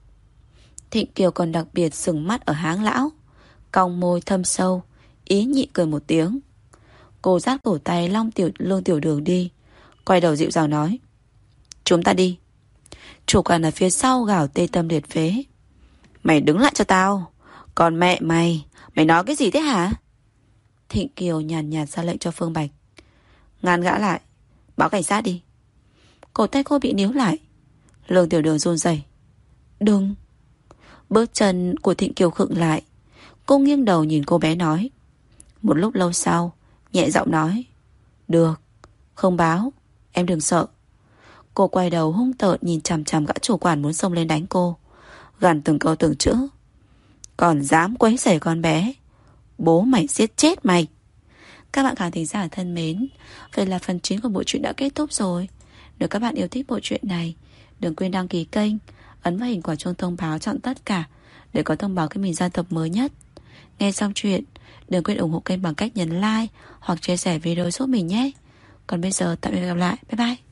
Thịnh Kiều còn đặc biệt sừng mắt ở háng lão, cong môi thâm sâu, ý nhị cười một tiếng. Cô dắt cổ tay Long tiểu Lương Tiểu Đường đi, quay đầu dịu dàng nói, chúng ta đi. Chủ quản ở phía sau gào tê tâm liệt phế. Mày đứng lại cho tao. Còn mẹ mày, mày nói cái gì thế hả? Thịnh Kiều nhàn nhạt, nhạt ra lệnh cho Phương Bạch. Ngăn gã lại, báo cảnh sát đi. Cổ tay cô bị níu lại. Lương Tiểu Đường run rẩy. Đừng. Bước chân của Thịnh Kiều khựng lại. Cô nghiêng đầu nhìn cô bé nói. Một lúc lâu sau, nhẹ giọng nói, được, không báo, em đừng sợ. Cô quay đầu hung tợn nhìn chằm chằm gã chủ quản muốn xông lên đánh cô, gằn từng câu từng chữ. Còn dám quấy rầy con bé, bố mày giết chết mày. Các bạn khán thính giả thân mến, vậy là phần chín của bộ truyện đã kết thúc rồi. Nếu các bạn yêu thích bộ truyện này, đừng quên đăng ký kênh, ấn vào hình quả chuông thông báo chọn tất cả để có thông báo khi mình ra tập mới nhất. Nghe xong chuyện, đừng quên ủng hộ kênh bằng cách nhấn like hoặc chia sẻ video giúp mình nhé. Còn bây giờ tạm biệt, gặp lại, bye bye.